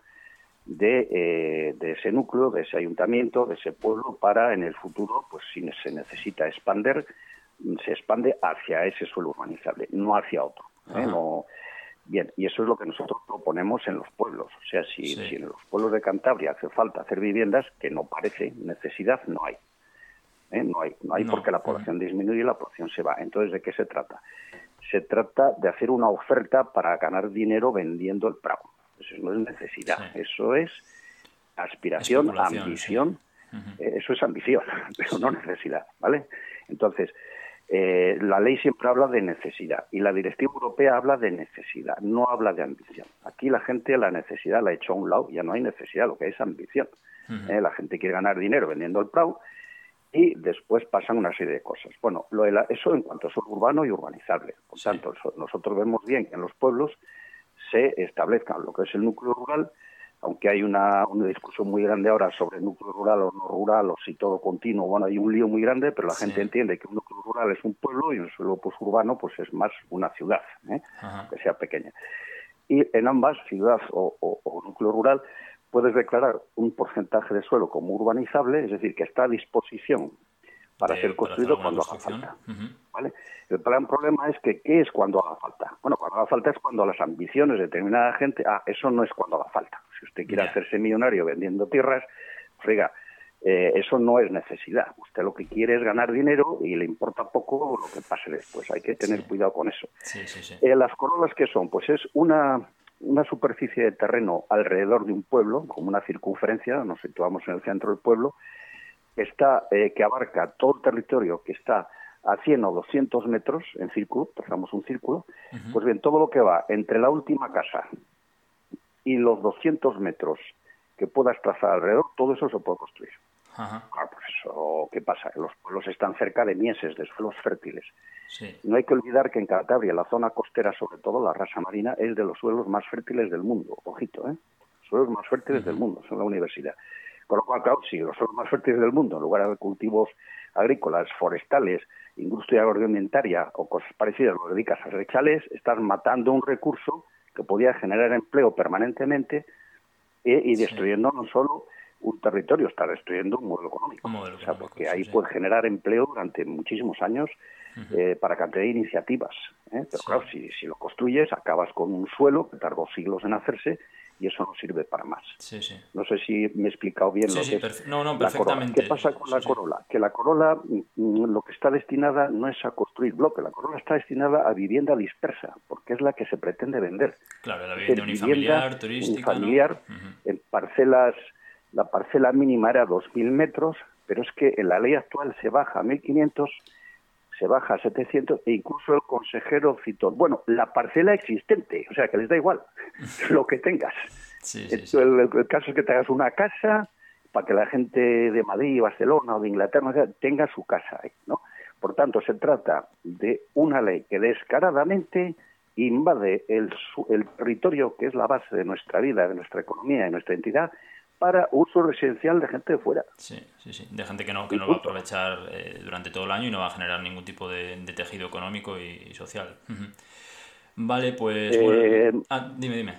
de, eh, de ese núcleo, de ese ayuntamiento, de ese pueblo, para en el futuro, pues si se necesita expander, se expande hacia ese suelo urbanizable, no hacia otro. ¿eh? Uh-huh. No, bien, y eso es lo que nosotros proponemos en los pueblos. O sea, si, sí. si en los pueblos de Cantabria hace falta hacer viviendas, que no parece necesidad, no hay. ¿Eh? No hay, no hay no. porque la población disminuye y la población se va. Entonces, ¿de qué se trata? Se trata de hacer una oferta para ganar dinero vendiendo el prado. Eso no es necesidad, sí. eso es aspiración, ambición. Sí. Uh-huh. Eh, eso es ambición, pero sí. no necesidad, ¿vale? Entonces, eh, la ley siempre habla de necesidad y la directiva europea habla de necesidad, no habla de ambición. Aquí la gente la necesidad la ha hecho a un lado, ya no hay necesidad, lo que hay es ambición. Uh-huh. Eh, la gente quiere ganar dinero vendiendo el prado y después pasan una serie de cosas. Bueno, lo de la, eso en cuanto a suelo urbano y urbanizable. Por sí. tanto, eso, nosotros vemos bien que en los pueblos se establezcan lo que es el núcleo rural aunque hay una, una discusión muy grande ahora sobre el núcleo rural o no rural, o si todo continuo, bueno, hay un lío muy grande, pero la Sí. gente entiende que un núcleo rural es un pueblo y un suelo pues, urbano pues es más una ciudad, ¿eh? Ajá. que sea pequeña. Y en ambas, ciudad o, o, o núcleo rural, puedes declarar un porcentaje de suelo como urbanizable, es decir, que está a disposición para De- ser para hacer construido alguna cuando haga construcción. falta. Ujú. ¿Vale? El gran problema es que, ¿qué es cuando haga falta? Bueno, cuando haga falta es cuando las ambiciones de determinada gente, ah, eso no es cuando haga falta. Si usted quiere Ya. hacerse millonario vendiendo tierras, oiga, eh, eso no es necesidad. Usted lo que quiere es ganar dinero y le importa poco lo que pase después. Hay que tener Sí. cuidado con eso. Sí, sí, sí. Eh, las corolas, ¿qué son? Pues es una, una superficie de terreno alrededor de un pueblo, como una circunferencia, nos situamos en el centro del pueblo, que, está, eh, que abarca todo el territorio que está a cien o doscientos metros en círculo, trazamos un círculo, Ujú. pues bien, todo lo que va entre la última casa y los doscientos metros que puedas trazar alrededor, todo eso se puede construir. Ajá. Claro, pues eso, ¿qué pasa? Los pueblos están cerca de mieses, de suelos fértiles. Sí. No hay que olvidar que en Cantabria, la zona costera, sobre todo la rasa marina, es de los suelos más fértiles del mundo. Ojito, ¿eh? Suelos más fértiles del mundo, son la universidad. Con lo cual, claro, si los suelos más fértiles del mundo, en lugar de cultivos agrícolas, forestales, industria agroalimentaria o cosas parecidas, lo dedicas a hacer chalés, estás matando un recurso que podía generar empleo permanentemente eh, y Sí. destruyendo no solo un territorio, está destruyendo un modelo económico. Un modelo O sea, económico, porque sí, ahí sí. puede generar empleo durante muchísimos años eh, para cantidad de iniciativas. ¿eh? Pero Sí. claro, si, si lo construyes, acabas con un suelo que tardó siglos en hacerse y eso no sirve para más. Sí, sí. No sé si me he explicado bien Sí, lo sí, que es perfe- no, no, la corola. perfectamente. ¿Qué pasa con Sí, la sí. corola? Que la corola mm, lo que está destinada no es a construir bloque, la corola está destinada a vivienda dispersa, porque es la que se pretende vender. Claro, la Es vivienda decir, unifamiliar, turística, unifamiliar, ¿no? Ujú. en parcelas, la parcela mínima era dos mil metros, pero es que en la ley actual se baja a mil quinientos, se baja a setecientos e incluso el consejero citó, bueno, la parcela existente, o sea que les da igual lo que tengas. Sí, sí, El, sí. el- el caso es que te hagas una casa para que la gente de Madrid, Barcelona o de Inglaterra o sea, tenga su casa ahí, ¿no? Por tanto, se trata de una ley que descaradamente invade el, su- el territorio que es la base de nuestra vida, de nuestra economía, de nuestra entidad, para uso residencial de gente de fuera. Sí, sí, sí. De gente que no, que Y no va a punto. aprovechar eh, durante todo el año y no va a generar ningún tipo de, de tejido económico y, y social. Ujú. Vale, pues Eh, bueno. Ah, dime, dime.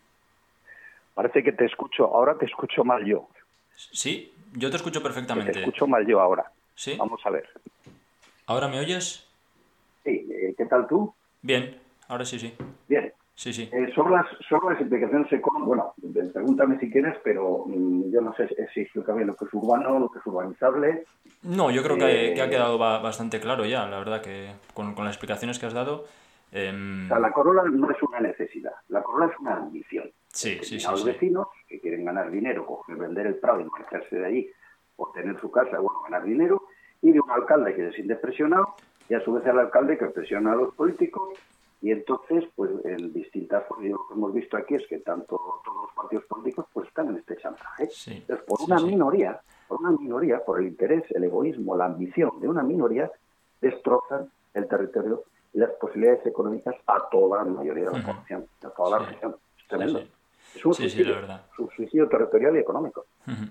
Parece que te escucho, ahora te escucho mal yo, Sí, yo te escucho que te perfectamente. escucho mal yo ahora. ¿Sí? Vamos a ver. ¿Ahora me oyes? Sí, eh, ¿qué tal tú? Bien, ahora sí, sí. Bien. Sí, sí. Eh, sobre, las, sobre las implicaciones económicas, bueno, eh, pregúntame si quieres, pero mm, yo no sé si explica bien lo que es urbano, lo que es urbanizable. No, yo creo que, que ha Eh, quedado ba- bastante claro ya, la verdad, que con, con las explicaciones que has dado. O em, sea, la corola no es una necesidad, la corola es una ambición. Sí, sí, sí, Determinados sí. vecinos que quieren ganar dinero, coger, vender el Prado y marcharse de allí, o tener su casa, bueno, ganar dinero, y de un alcalde que se siente presionado, y a su vez al alcalde que presiona a los políticos, y entonces, pues en distintas, pues, lo que hemos visto aquí es que tanto todos los partidos políticos pues están en este chantaje. Sí, Entonces, por sí, una sí. minoría, por una minoría, por el interés, el egoísmo, la ambición de una minoría, destrozan el territorio y las posibilidades económicas a toda la mayoría de la Ujú. población, a toda la Sí. región. Es Sí, tremendo. sí. Es un Sí, sí, suicidio, la verdad. es un suicidio territorial y económico. Ujú.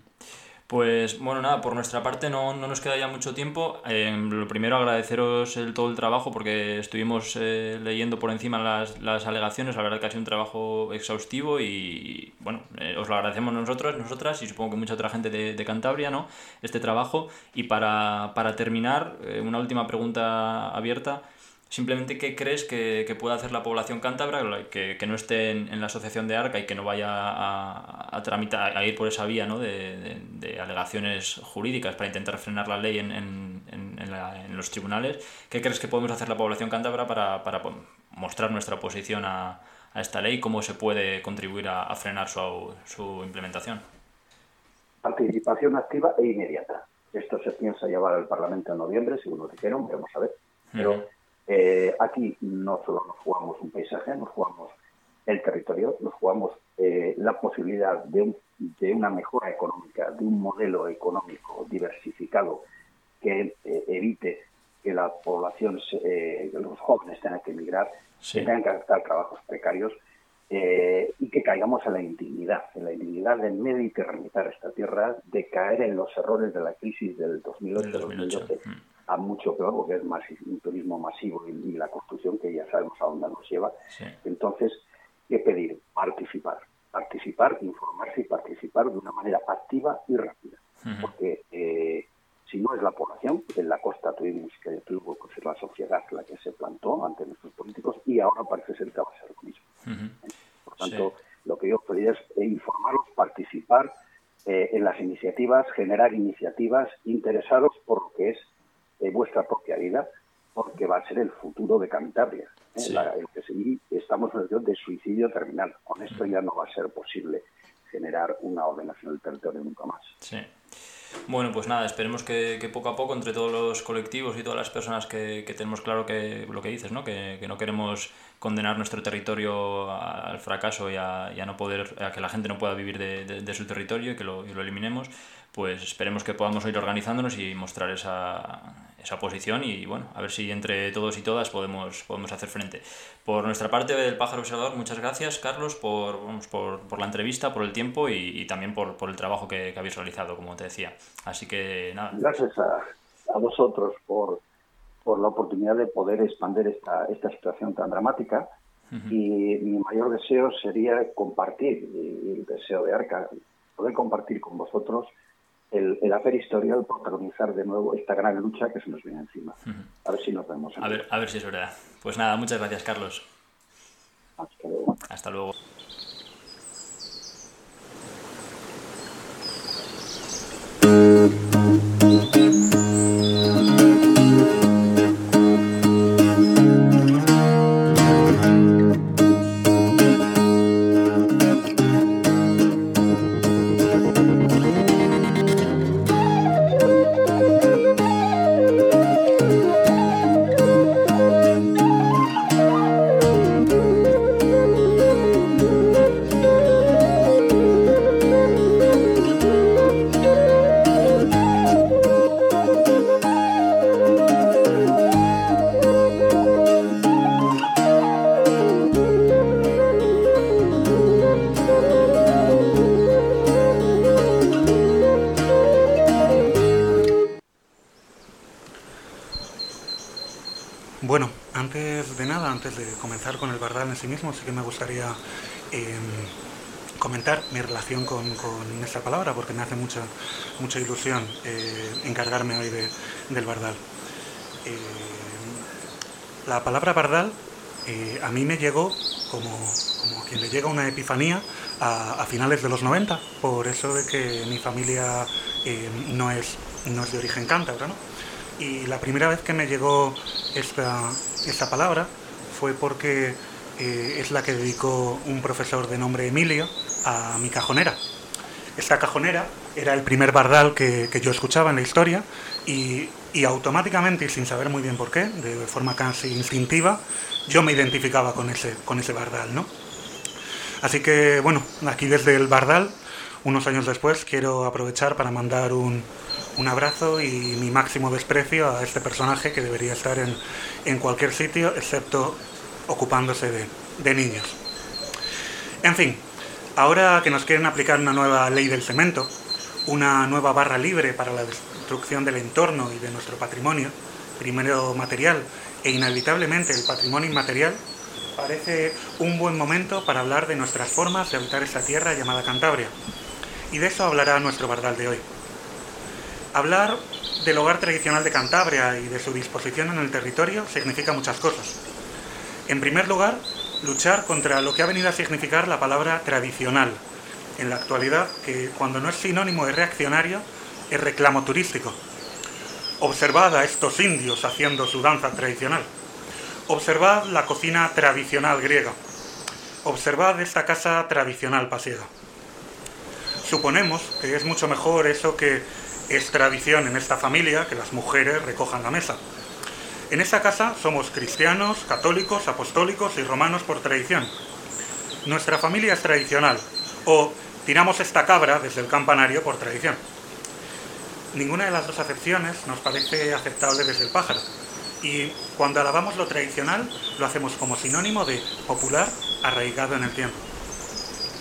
Pues bueno, nada, por nuestra parte no, no nos queda ya mucho tiempo. Eh, lo primero, agradeceros el, todo el trabajo porque estuvimos eh, leyendo por encima las, las alegaciones. La verdad que ha sido un trabajo exhaustivo y bueno, eh, os lo agradecemos nosotros, nosotras y supongo que mucha otra gente de, de Cantabria, ¿no? Este trabajo. Y para, para terminar, eh, una última pregunta abierta. Simplemente, ¿qué crees que, que puede hacer la población cántabra que, que no esté en, en la asociación de ARCA y que no vaya a, a tramitar, a ir por esa vía, ¿no? de, de, de alegaciones jurídicas para intentar frenar la ley en, en, en, en, la, en los tribunales? ¿Qué crees que podemos hacer la población cántabra para, para mostrar nuestra oposición a, a esta ley? ¿Cómo se puede contribuir a, a frenar su, su implementación? Participación activa e inmediata. Esto se piensa llevar al Parlamento en noviembre, según nos dijeron, vamos a ver. Pero Uh-huh. Eh, aquí no solo nos jugamos un paisaje, nos jugamos el territorio, nos jugamos eh, la posibilidad de, un, de una mejora económica, de un modelo económico diversificado que eh, evite que la población, eh, que los jóvenes tengan que emigrar, Sí. que tengan que adaptar trabajos precarios eh, y que que caigamos en la indignidad, en la indignidad de mediterranizar esta tierra, de caer en los errores de la crisis del dos mil ocho dos mil doce, a mucho peor, porque es más, un turismo masivo y, y la construcción que ya sabemos a dónde nos lleva. Sí. Entonces, ¿qué pedir? Participar. Participar, informarse y participar de una manera activa y rápida. Uh-huh. Porque eh, si no es la población, en la costa tuvimos que tuvo que ser la sociedad la que se plantó ante nuestros políticos y ahora parece ser que va a ser lo mismo. Uh-huh. Por tanto, sí. lo que yo pediría es informaros, participar eh, en las iniciativas, generar iniciativas, interesaros por lo que es eh, vuestra propia vida, porque va a ser el futuro de Cantabria. ¿eh? Sí. La, el que sí, estamos en el situación de suicidio terminal. Con esto ya no va a ser posible generar una ordenación del territorio nunca más. Sí. Bueno, pues nada, esperemos que, que poco a poco entre todos los colectivos y todas las personas que, que tenemos claro que lo que dices, ¿no? Que, que no queremos condenar nuestro territorio al fracaso y a, y a no poder, a que la gente no pueda vivir de, de, de su territorio y que lo, y lo eliminemos, pues esperemos que podamos ir organizándonos y mostrar esa, esa posición y bueno, a ver si entre todos y todas podemos, podemos hacer frente. Por nuestra parte del Pájaro Observador, muchas gracias, Carlos, por, vamos, por, por la entrevista, por el tiempo y, y también por, por el trabajo que, que habéis realizado, como te decía. Así que nada. Gracias a, a vosotros por, por la oportunidad de poder expandir esta, esta situación tan dramática. Uh-huh. Y mi mayor deseo sería compartir, y el deseo de Arca, poder compartir con vosotros el, el hacer historia, el protagonizar de nuevo esta gran lucha que se nos viene encima. Uh-huh. A ver si nos vemos. A ver, a ver si es verdad. Pues nada, muchas gracias, Carlos. Hasta luego. Hasta luego. Bueno, antes de nada, antes de comenzar con el Bardal en sí mismo, sí que me gustaría eh, comentar mi relación con, con esta palabra, porque me hace mucha mucha ilusión eh, encargarme hoy de, del Bardal. Eh, la palabra Bardal eh, a mí me llegó como, como quien le llega una epifanía a, a finales de los noventa, por eso de que mi familia eh, no, es, no es de origen cántabro, ¿no? Y la primera vez que me llegó esta, esta palabra fue porque eh, es la que dedicó un profesor de nombre Emilio a mi cajonera. Esta cajonera era el primer bardal que, que yo escuchaba en la historia y, y automáticamente, y sin saber muy bien por qué, de forma casi instintiva, yo me identificaba con ese, con ese bardal, ¿no? Así que, bueno, aquí desde el Bardal, unos años después, quiero aprovechar para mandar un... un abrazo y mi máximo desprecio a este personaje que debería estar en, en cualquier sitio, excepto ocupándose de, de niños. En fin, ahora que nos quieren aplicar una nueva ley del cemento, una nueva barra libre para la destrucción del entorno y de nuestro patrimonio, primero material e inevitablemente el patrimonio inmaterial, parece un buen momento para hablar de nuestras formas de habitar esta tierra llamada Cantabria. Y de eso hablará nuestro Bardal de hoy. Hablar del hogar tradicional de Cantabria y de su disposición en el territorio significa muchas cosas. En primer lugar, luchar contra lo que ha venido a significar la palabra tradicional, en la actualidad, que cuando no es sinónimo de reaccionario, es reclamo turístico. Observad a estos indios haciendo su danza tradicional. Observad la cocina tradicional griega. Observad esta casa tradicional pasiega. Suponemos que es mucho mejor eso que es tradición en esta familia que las mujeres recojan la mesa. En esta casa somos cristianos, católicos, apostólicos y romanos por tradición. Nuestra familia es tradicional, o tiramos esta cabra desde el campanario por tradición. Ninguna de las dos acepciones nos parece aceptable desde el pájaro, y cuando alabamos lo tradicional lo hacemos como sinónimo de popular, arraigado en el tiempo.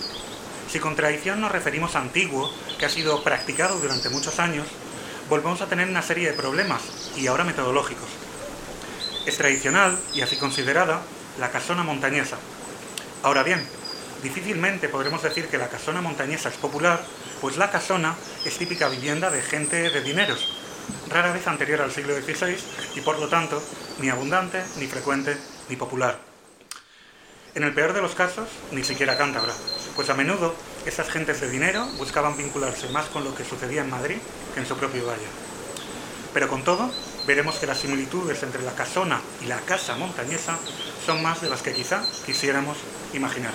Si con tradición nos referimos a antiguo, que ha sido practicado durante muchos años, volvemos a tener una serie de problemas, y ahora metodológicos. Es tradicional, y así considerada, la casona montañesa. Ahora bien, difícilmente podremos decir que la casona montañesa es popular, pues la casona es típica vivienda de gente de dineros, rara vez anterior al siglo dieciséis y por lo tanto ni abundante, ni frecuente, ni popular. En el peor de los casos, ni siquiera cántabra, pues a menudo esas gentes de dinero buscaban vincularse más con lo que sucedía en Madrid que en su propio valle. Pero con todo, veremos que las similitudes entre la casona y la casa montañesa son más de las que quizá quisiéramos imaginar.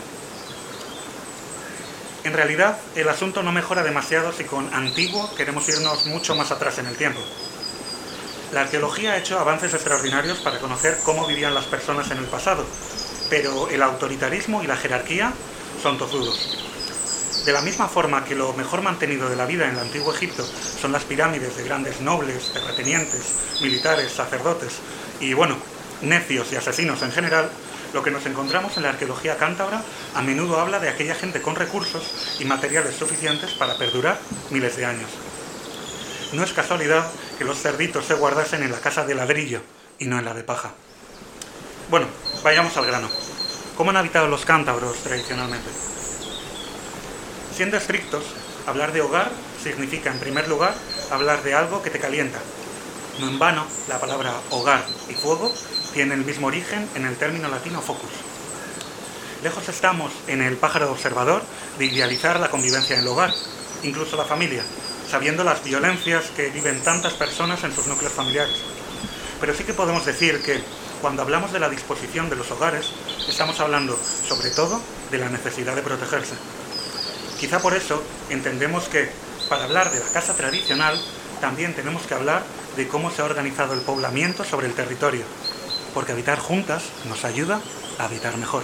En realidad, el asunto no mejora demasiado si con antiguo queremos irnos mucho más atrás en el tiempo. La arqueología ha hecho avances extraordinarios para conocer cómo vivían las personas en el pasado, pero el autoritarismo y la jerarquía son tozudos. De la misma forma que lo mejor mantenido de la vida en el antiguo Egipto son las pirámides de grandes nobles, terratenientes, militares, sacerdotes y, bueno, necios y asesinos en general, lo que nos encontramos en la arqueología cántabra a menudo habla de aquella gente con recursos y materiales suficientes para perdurar miles de años. No es casualidad que los cerditos se guardasen en la casa de ladrillo y no en la de paja. Bueno, vayamos al grano. ¿Cómo han habitado los cántabros tradicionalmente? Siendo estrictos, hablar de hogar significa, en primer lugar, hablar de algo que te calienta. No en vano, la palabra hogar y fuego tiene el mismo origen en el término latino focus. Lejos estamos, en el pájaro observador, de idealizar la convivencia en el hogar, incluso la familia, sabiendo las violencias que viven tantas personas en sus núcleos familiares. Pero sí que podemos decir que, cuando hablamos de la disposición de los hogares, estamos hablando, sobre todo, de la necesidad de protegerse. Quizá por eso entendemos que, para hablar de la casa tradicional, también tenemos que hablar de cómo se ha organizado el poblamiento sobre el territorio, porque habitar juntas nos ayuda a habitar mejor.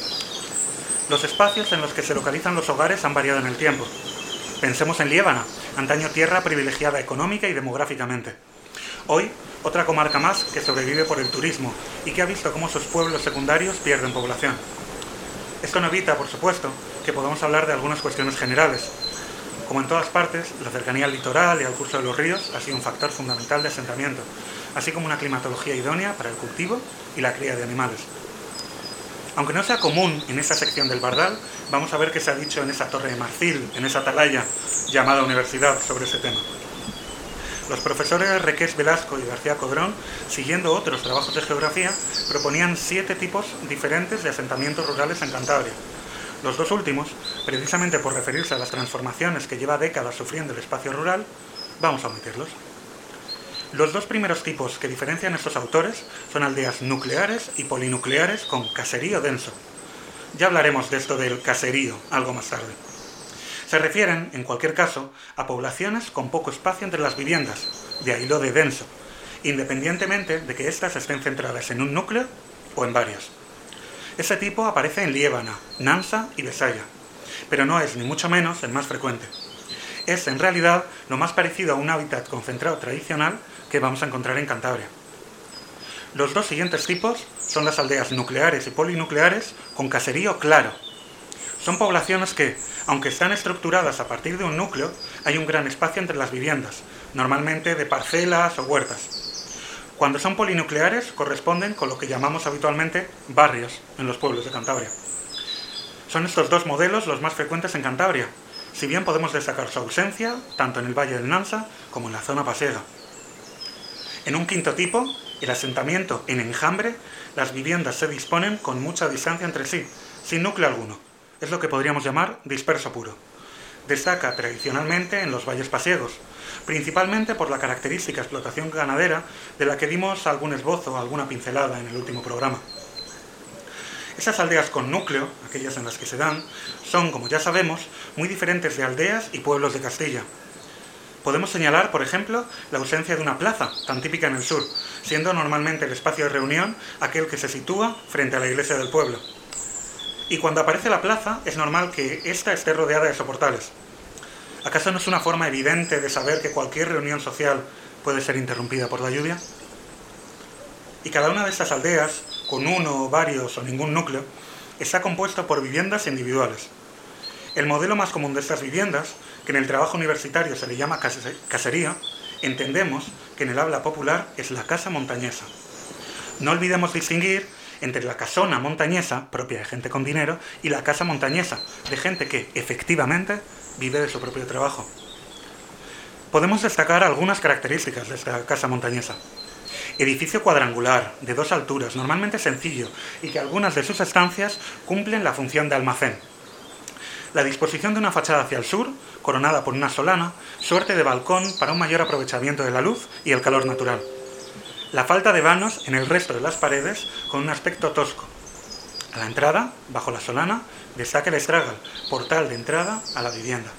Los espacios en los que se localizan los hogares han variado en el tiempo. Pensemos en Liébana, antaño tierra privilegiada económica y demográficamente. Hoy, otra comarca más que sobrevive por el turismo y que ha visto cómo sus pueblos secundarios pierden población. Esto no evita, por supuesto, que podamos hablar de algunas cuestiones generales. Como en todas partes, la cercanía al litoral y al curso de los ríos ha sido un factor fundamental de asentamiento, así como una climatología idónea para el cultivo y la cría de animales. Aunque no sea común en esta sección del Bardal, vamos a ver qué se ha dicho en esa torre de marfil, en esa atalaya llamada universidad sobre ese tema. Los profesores Requés Velasco y García Codrón, siguiendo otros trabajos de geografía, proponían siete tipos diferentes de asentamientos rurales en Cantabria. Los dos últimos, precisamente por referirse a las transformaciones que lleva décadas sufriendo el espacio rural, vamos a omitirlos. Los dos primeros tipos que diferencian estos autores son aldeas nucleares y polinucleares con caserío denso. Ya hablaremos de esto del caserío algo más tarde. Se refieren, en cualquier caso, a poblaciones con poco espacio entre las viviendas, de ahí lo de denso, independientemente de que éstas estén centradas en un núcleo o en varios. Ese tipo aparece en Liébana, Nansa y Besaya, pero no es ni mucho menos el más frecuente. Es, en realidad, lo más parecido a un hábitat concentrado tradicional que vamos a encontrar en Cantabria. Los dos siguientes tipos son las aldeas nucleares y polinucleares con caserío claro. Son poblaciones que, aunque están estructuradas a partir de un núcleo, hay un gran espacio entre las viviendas, normalmente de parcelas o huertas. Cuando son polinucleares, corresponden con lo que llamamos habitualmente barrios en los pueblos de Cantabria. Son estos dos modelos los más frecuentes en Cantabria, si bien podemos destacar su ausencia tanto en el Valle del Nansa como en la zona pasiega. En un quinto tipo, el asentamiento en enjambre, las viviendas se disponen con mucha distancia entre sí, sin núcleo alguno. Es lo que podríamos llamar disperso puro. Destaca tradicionalmente en los valles pasiegos, principalmente por la característica explotación ganadera de la que dimos algún esbozo, alguna pincelada en el último programa. Esas aldeas con núcleo, aquellas en las que se dan, son, como ya sabemos, muy diferentes de aldeas y pueblos de Castilla. Podemos señalar, por ejemplo, la ausencia de una plaza, tan típica en el sur, siendo normalmente el espacio de reunión aquel que se sitúa frente a la iglesia del pueblo. Y cuando aparece la plaza, es normal que ésta esté rodeada de soportales. ¿Acaso no es una forma evidente de saber que cualquier reunión social puede ser interrumpida por la lluvia? Y cada una de estas aldeas, con uno, varios o ningún núcleo, está compuesta por viviendas individuales. El modelo más común de estas viviendas, que en el trabajo universitario se le llama casería, entendemos que en el habla popular es la casa montañesa. No olvidemos distinguir entre la casona montañesa, propia de gente con dinero, y la casa montañesa, de gente que, efectivamente, vive de su propio trabajo. Podemos destacar algunas características de esta casa montañesa. Edificio cuadrangular, de dos alturas, normalmente sencillo, y que algunas de sus estancias cumplen la función de almacén. La disposición de una fachada hacia el sur, coronada por una solana, suerte de balcón para un mayor aprovechamiento de la luz y el calor natural. La falta de vanos en el resto de las paredes con un aspecto tosco. A la entrada, bajo la solana, destaca el estragal, portal de entrada a la vivienda.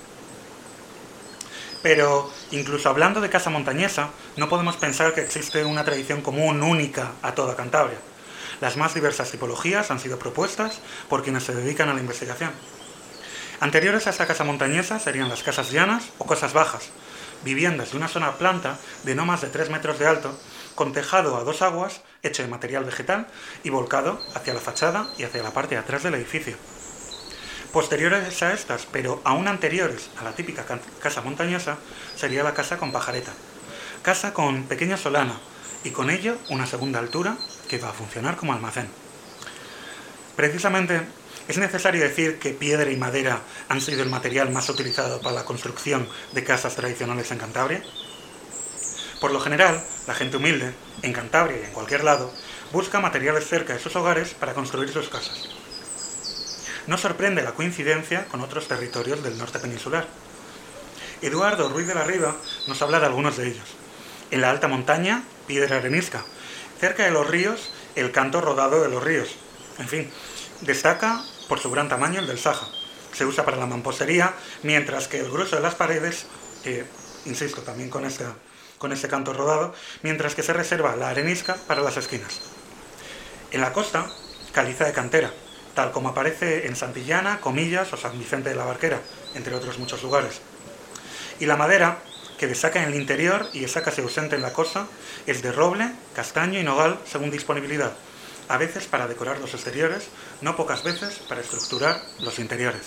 Pero, incluso hablando de casa montañesa, no podemos pensar que existe una tradición común única a toda Cantabria. Las más diversas tipologías han sido propuestas por quienes se dedican a la investigación. Anteriores a esta casa montañesa serían las casas llanas o casas bajas, viviendas de una sola planta de no más de tres metros de alto, con tejado a dos aguas, hecho de material vegetal y volcado hacia la fachada y hacia la parte de atrás del edificio. Posteriores a estas, pero aún anteriores a la típica casa montañesa, sería la casa con pajareta. Casa con pequeña solana y con ello una segunda altura que va a funcionar como almacén. Precisamente, es necesario decir que piedra y madera han sido el material más utilizado para la construcción de casas tradicionales en Cantabria. Por lo general, la gente humilde, en Cantabria y en cualquier lado, busca materiales cerca de sus hogares para construir sus casas. No sorprende la coincidencia con otros territorios del norte peninsular. Eduardo Ruiz de la Riva nos habla de algunos de ellos. En la alta montaña, piedra arenisca. Cerca de los ríos, el canto rodado de los ríos. En fin, destaca por su gran tamaño el del Saja. Se usa para la mampostería, mientras que el grueso de las paredes, eh, insisto, también con este, con este canto rodado, mientras que se reserva la arenisca para las esquinas. En la costa, caliza de cantera, tal como aparece en Santillana, Comillas o San Vicente de la Barquera, entre otros muchos lugares. Y la madera, que destaca en el interior y está casi ausente en la costa, es de roble, castaño y nogal según disponibilidad, a veces para decorar los exteriores, no pocas veces para estructurar los interiores.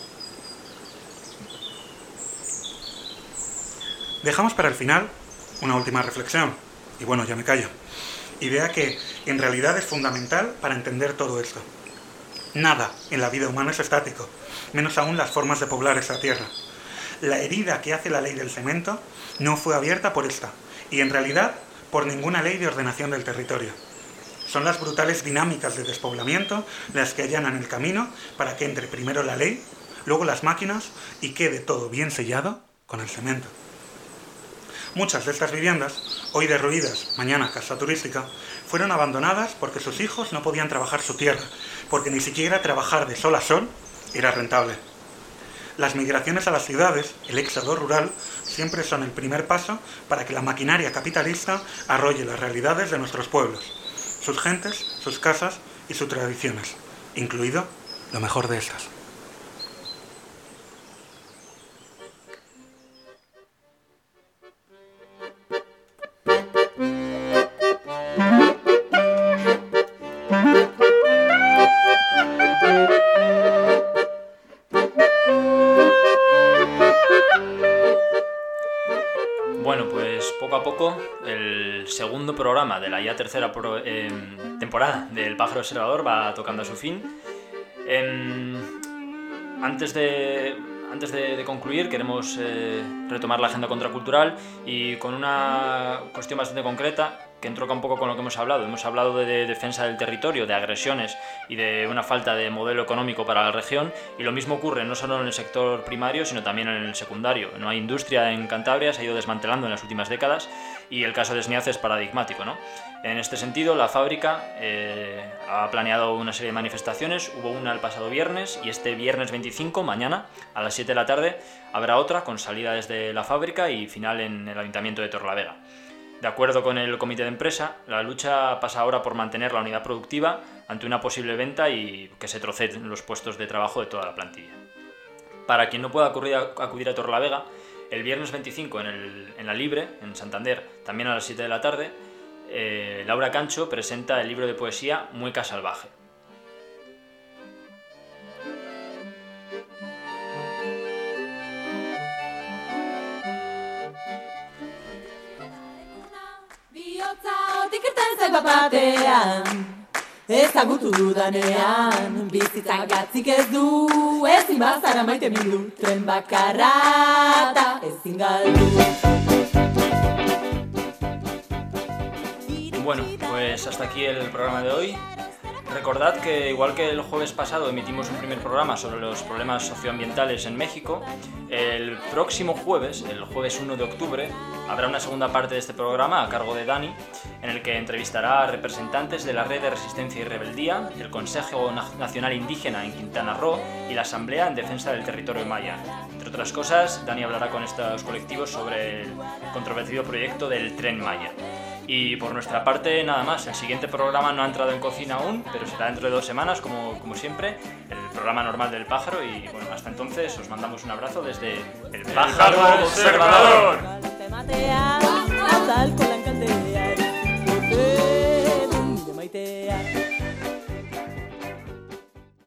Dejamos para el final una última reflexión, y bueno, ya me callo. Idea que en realidad es fundamental para entender todo esto. Nada en la vida humana es estático, menos aún las formas de poblar esta tierra. La herida que hace la ley del cemento no fue abierta por esta, y en realidad por ninguna ley de ordenación del territorio. Son las brutales dinámicas de despoblamiento las que allanan el camino para que entre primero la ley, luego las máquinas y quede todo bien sellado con el cemento. Muchas de estas viviendas, hoy derruidas, mañana casa turística, fueron abandonadas porque sus hijos no podían trabajar su tierra, porque ni siquiera trabajar de sol a sol era rentable. Las migraciones a las ciudades, el éxodo rural, siempre son el primer paso para que la maquinaria capitalista arrolle las realidades de nuestros pueblos, sus gentes, sus casas y sus tradiciones, incluido lo mejor de estas. Bueno, pues poco a poco el segundo programa de la ya tercera pro, eh, temporada del Pájaro Observador va tocando a su fin. Eh, antes de, antes de, de concluir queremos eh, retomar la agenda contracultural y con una cuestión bastante concreta que entronca un poco con lo que hemos hablado. Hemos hablado de, de defensa del territorio, de agresiones y de una falta de modelo económico para la región, y lo mismo ocurre no solo en el sector primario, sino también en el secundario. No hay industria en Cantabria, se ha ido desmantelando en las últimas décadas, y el caso de Sniaz es paradigmático, ¿no? En este sentido, la fábrica eh, ha planeado una serie de manifestaciones. Hubo una el pasado viernes, y este viernes veinticinco, mañana, a las siete de la tarde, habrá otra con salida desde la fábrica y final en el Ayuntamiento de Torrelavega. De acuerdo con el comité de empresa, la lucha pasa ahora por mantener la unidad productiva ante una posible venta y que se troceen los puestos de trabajo de toda la plantilla. Para quien no pueda acudir a, acudir a Torrelavega, el viernes veinticinco en, el, en la Libre, en Santander, también a las siete de la tarde, eh, Laura Cancho presenta el libro de poesía Mueca Salvaje. bat-batean ezagutu dudanean bizitza gatzik ez du ezin bazara maite mindu tren bakarra eta ezin galdu. Bueno, pues hasta aquí el programa de hoy. Recordad que, igual que el jueves pasado emitimos un primer programa sobre los problemas socioambientales en México, el próximo jueves, el jueves uno de octubre, habrá una segunda parte de este programa a cargo de Dani, en el que entrevistará a representantes de la Red de Resistencia y Rebeldía, el Consejo Nacional Indígena en Quintana Roo y la Asamblea en Defensa del Territorio Maya. Entre otras cosas, Dani hablará con estos colectivos sobre el controvertido proyecto del Tren Maya. Y por nuestra parte, nada más. El siguiente programa no ha entrado en cocina aún, pero será dentro de dos semanas, como, como siempre, el programa normal del pájaro. Y bueno, hasta entonces os mandamos un abrazo desde el Pájaro Observador.